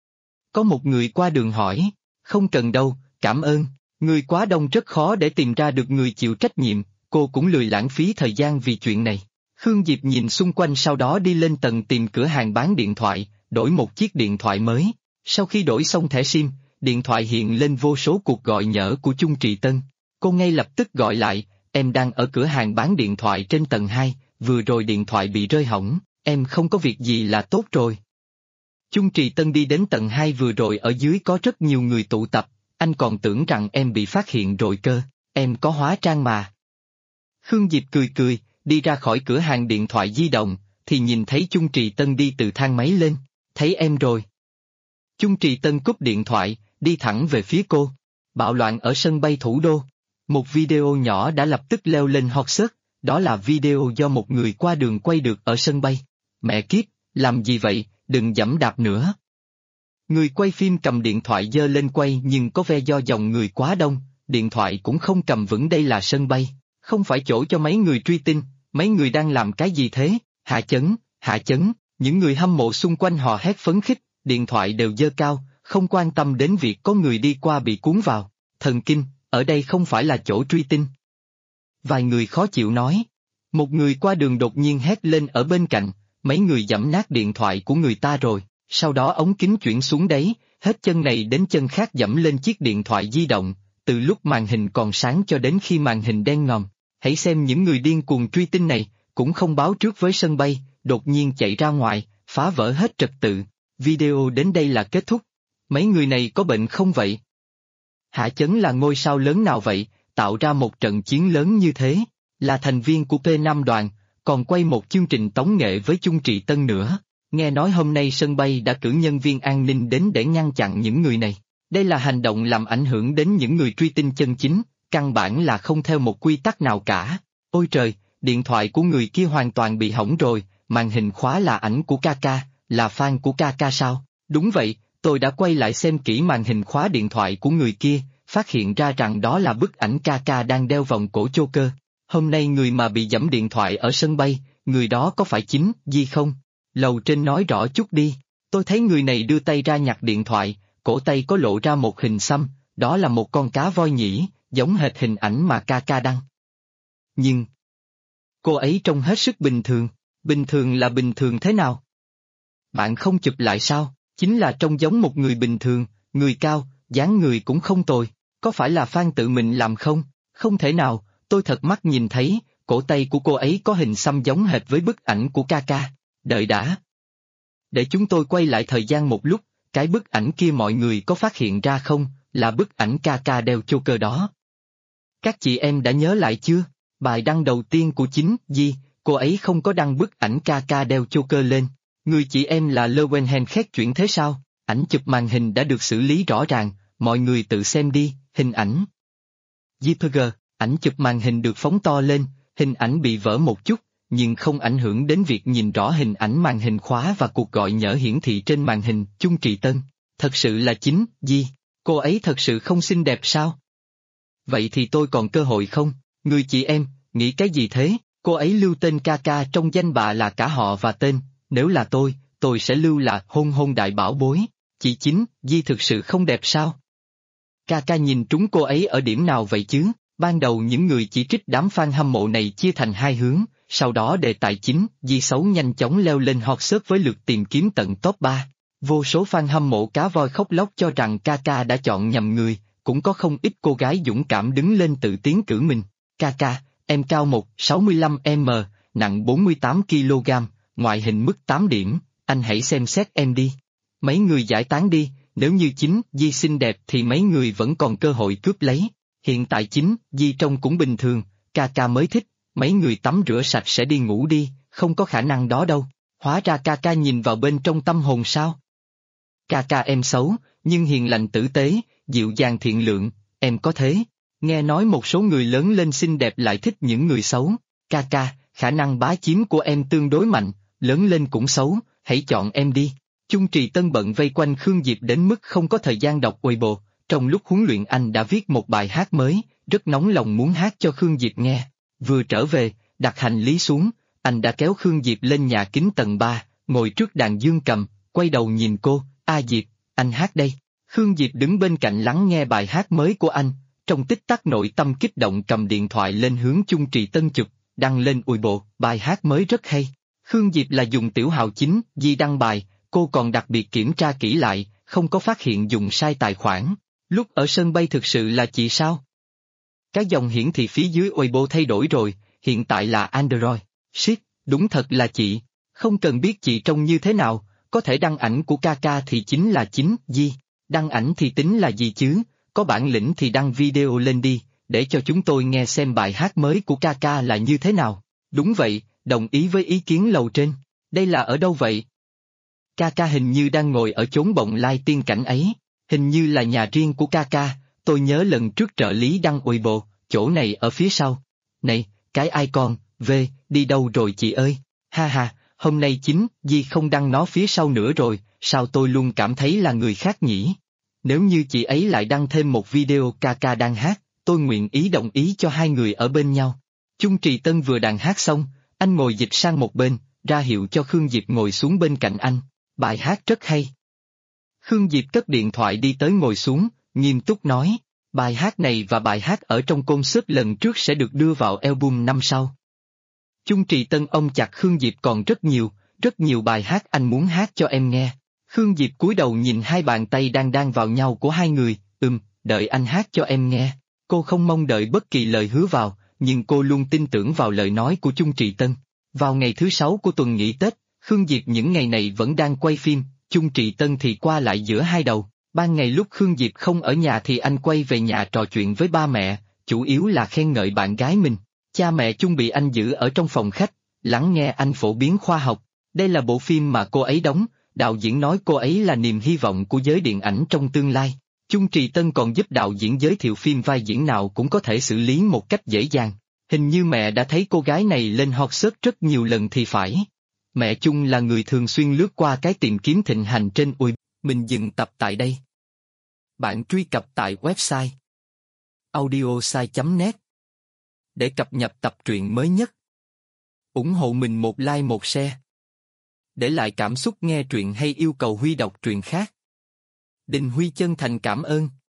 Có một người qua đường hỏi, không cần đâu, cảm ơn, người quá đông rất khó để tìm ra được người chịu trách nhiệm, cô cũng lười lãng phí thời gian vì chuyện này. Khương Diệp nhìn xung quanh sau đó đi lên tầng tìm cửa hàng bán điện thoại, đổi một chiếc điện thoại mới. Sau khi đổi xong thẻ SIM, điện thoại hiện lên vô số cuộc gọi nhỡ của Chung Trì Tân. Cô ngay lập tức gọi lại, em đang ở cửa hàng bán điện thoại trên tầng 2, vừa rồi điện thoại bị rơi hỏng, em không có việc gì là tốt rồi. Chung Trì Tân đi đến tầng 2 vừa rồi ở dưới có rất nhiều người tụ tập, anh còn tưởng rằng em bị phát hiện rồi cơ, em có hóa trang mà. Khương Diệp cười, đi ra khỏi cửa hàng điện thoại di động, thì nhìn thấy Chung Trì Tân đi từ thang máy lên, thấy em rồi. Chung Trì Tân cúp điện thoại, đi thẳng về phía cô. Bạo loạn ở sân bay thủ đô. Một video nhỏ đã lập tức leo lên hot search, đó là video do một người qua đường quay được ở sân bay. Mẹ kiếp, làm gì vậy, đừng giẫm đạp nữa. Người quay phim cầm điện thoại giơ lên quay nhưng có vẻ do dòng người quá đông, điện thoại cũng không cầm vững. Đây là sân bay, không phải chỗ cho mấy người truy tin, mấy người đang làm cái gì thế, hạ chấn, những người hâm mộ xung quanh hò hét phấn khích, điện thoại đều giơ cao, không quan tâm đến việc có người đi qua bị cuốn vào, thần kinh, ở đây không phải là chỗ truy tin. Vài người khó chịu nói, một người qua đường đột nhiên hét lên ở bên cạnh, mấy người giẫm nát điện thoại của người ta rồi, sau đó ống kính chuyển xuống đấy, hết chân này đến chân khác giẫm lên chiếc điện thoại di động, từ lúc màn hình còn sáng cho đến khi màn hình đen ngòm. Hãy xem những người điên cuồng truy tin này, cũng không báo trước với sân bay, đột nhiên chạy ra ngoài, phá vỡ hết trật tự. Video đến đây là kết thúc. Mấy người này có bệnh không vậy? Hạ Chấn là ngôi sao lớn nào vậy, tạo ra một trận chiến lớn như thế, là thành viên của P5 đoàn, còn quay một chương trình tống nghệ với Chung Trị Tân nữa. Nghe nói hôm nay sân bay đã cử nhân viên an ninh đến để ngăn chặn những người này. Đây là hành động làm ảnh hưởng đến những người truy tin chân chính, căn bản là không theo một quy tắc nào cả. Ôi trời, điện thoại của người kia hoàn toàn bị hỏng rồi, màn hình khóa là ảnh của Kaka, là fan của Kaka sao? Đúng vậy, tôi đã quay lại xem kỹ màn hình khóa điện thoại của người kia, phát hiện ra rằng đó là bức ảnh Kaka đang đeo vòng cổ choker. Hôm nay người mà bị giẫm điện thoại ở sân bay, người đó có phải chính Di không? Lầu trên nói rõ chút đi. Tôi thấy người này đưa tay ra nhặt điện thoại, cổ tay có lộ ra một hình xăm, đó là một con cá voi nhỉ, giống hệt hình ảnh mà Kaka đăng. Nhưng cô ấy trông hết sức bình thường là bình thường thế nào? Bạn không chụp lại sao? Chính là trông giống một người bình thường, người cao, dáng người cũng không tồi, có phải là fan tự mình làm không? Không thể nào, tôi thật mắt nhìn thấy, cổ tay của cô ấy có hình xăm giống hệt với bức ảnh của Kaka. Đợi đã. Để chúng tôi quay lại thời gian một lúc, cái bức ảnh kia mọi người có phát hiện ra không, là bức ảnh Kaka đeo choker đó. Các chị em đã nhớ lại chưa? Bài đăng đầu tiên của chính Di, cô ấy không có đăng bức ảnh Kaka đeo choker lên. Người chị em là Lowenhen khét chuyện thế sao? Ảnh chụp màn hình đã được xử lý rõ ràng, mọi người tự xem đi, hình ảnh. JPG, ảnh chụp màn hình được phóng to lên, hình ảnh bị vỡ một chút, nhưng không ảnh hưởng đến việc nhìn rõ hình ảnh màn hình khóa và cuộc gọi nhỡ hiển thị trên màn hình. Chung Trị Tân, thật sự là chính Di, cô ấy thật sự không xinh đẹp sao? Vậy thì tôi còn cơ hội không? Người chị em, nghĩ cái gì thế? Cô ấy lưu tên Kaka trong danh bạ là cả họ và tên, nếu là tôi sẽ lưu là hôn hôn đại bảo bối. Chị chính, Di thực sự không đẹp sao? Kaka nhìn trúng cô ấy ở điểm nào vậy chứ? Ban đầu những người chỉ trích đám fan hâm mộ này chia thành hai hướng, sau đó đề tài chính, Di xấu nhanh chóng leo lên hot search với lượt tìm kiếm tận top 3. Vô số fan hâm mộ cá voi khóc lóc cho rằng Kaka đã chọn nhầm người, cũng có không ít cô gái dũng cảm đứng lên tự tiến cử mình. Kaka, em cao 1,65m, nặng 48kg, ngoại hình mức 8 điểm, anh hãy xem xét em đi. Mấy người giải tán đi, nếu như chính Di xinh đẹp thì mấy người vẫn còn cơ hội cướp lấy. Hiện tại chính Di trông cũng bình thường, Kaka mới thích, mấy người tắm rửa sạch sẽ đi ngủ đi, không có khả năng đó đâu. Hóa ra Kaka nhìn vào bên trong tâm hồn sao? Kaka em xấu, nhưng hiền lành tử tế, dịu dàng thiện lượng, em có thế. Nghe nói một số người lớn lên xinh đẹp lại thích những người xấu. Kaka, khả năng bá chiếm của em tương đối mạnh, lớn lên cũng xấu, hãy chọn em đi. Chung Trì Tân bận vây quanh Khương Diệp đến mức không có thời gian đọc Weibo, trong lúc huấn luyện anh đã viết một bài hát mới, rất nóng lòng muốn hát cho Khương Diệp nghe. Vừa trở về, đặt hành lý xuống, anh đã kéo Khương Diệp lên nhà kính tầng 3, ngồi trước đàn dương cầm, quay đầu nhìn cô, A Diệp, anh hát đây. Khương Diệp đứng bên cạnh lắng nghe bài hát mới của anh, trong tích tắc nội tâm kích động cầm điện thoại lên hướng Chung Trì Tân chụp, đăng lên Weibo, bài hát mới rất hay. Khương Diệp là dùng tiểu hào chính, Di đăng bài, cô còn đặc biệt kiểm tra kỹ lại, không có phát hiện dùng sai tài khoản. Lúc ở sân bay thực sự là chị sao? Các dòng hiển thị phía dưới Weibo thay đổi rồi, hiện tại là Android. Shit, đúng thật là chị. Không cần biết chị trông như thế nào, có thể đăng ảnh của Kaka thì chính là chính Di. Đăng ảnh thì tính là gì chứ, có bản lĩnh thì đăng video lên đi, để cho chúng tôi nghe xem bài hát mới của Kaka là như thế nào. Đúng vậy, đồng ý với ý kiến lầu trên. Đây là ở đâu vậy? Kaka hình như đang ngồi ở chốn bồng lai tiên cảnh ấy, hình như là nhà riêng của Kaka, tôi nhớ lần trước trợ lý đăng Weibo, chỗ này ở phía sau. Này, cái icon, đi đâu rồi chị ơi? Ha ha, hôm nay chính Di không đăng nó phía sau nữa rồi, sao tôi luôn cảm thấy là người khác nhỉ? Nếu như chị ấy lại đăng thêm một video Kaka đang hát, tôi nguyện ý đồng ý cho hai người ở bên nhau. Chung Trì Tân vừa đàn hát xong, anh ngồi dịch sang một bên, ra hiệu cho Khương Diệp ngồi xuống bên cạnh anh. Bài hát rất hay. Khương Diệp cất điện thoại đi tới ngồi xuống, nghiêm túc nói, bài hát này và bài hát ở trong concert lần trước sẽ được đưa vào album năm sau. Chung Trì Tân ôm chặt Khương Diệp còn rất nhiều bài hát anh muốn hát cho em nghe. Khương Diệp cúi đầu nhìn hai bàn tay đang đan vào nhau của hai người, đợi anh hát cho em nghe. Cô không mong đợi bất kỳ lời hứa vào, nhưng cô luôn tin tưởng vào lời nói của Chung Trì Tân. Vào ngày thứ 6 của tuần nghỉ Tết, Khương Diệp những ngày này vẫn đang quay phim, Chung Trì Tân thì qua lại giữa hai đầu. Ban ngày lúc Khương Diệp không ở nhà thì anh quay về nhà trò chuyện với ba mẹ, chủ yếu là khen ngợi bạn gái mình. Cha mẹ Chung bị anh giữ ở trong phòng khách, lắng nghe anh phổ biến khoa học. Đây là bộ phim mà cô ấy đóng, đạo diễn nói cô ấy là niềm hy vọng của giới điện ảnh trong tương lai. Chung Trì Tân còn giúp đạo diễn giới thiệu phim vai diễn nào cũng có thể xử lý một cách dễ dàng. Hình như mẹ đã thấy cô gái này lên hot search rất nhiều lần thì phải. Mẹ Chung là người thường xuyên lướt qua cái tìm kiếm thịnh hành trên Web. Mình dừng tập tại đây. Bạn truy cập tại website audiosai.net để cập nhật tập truyện mới nhất. Ủng hộ mình một like một share. Để lại cảm xúc nghe truyện hay yêu cầu Huy đọc truyện khác. Đình Huy chân thành cảm ơn.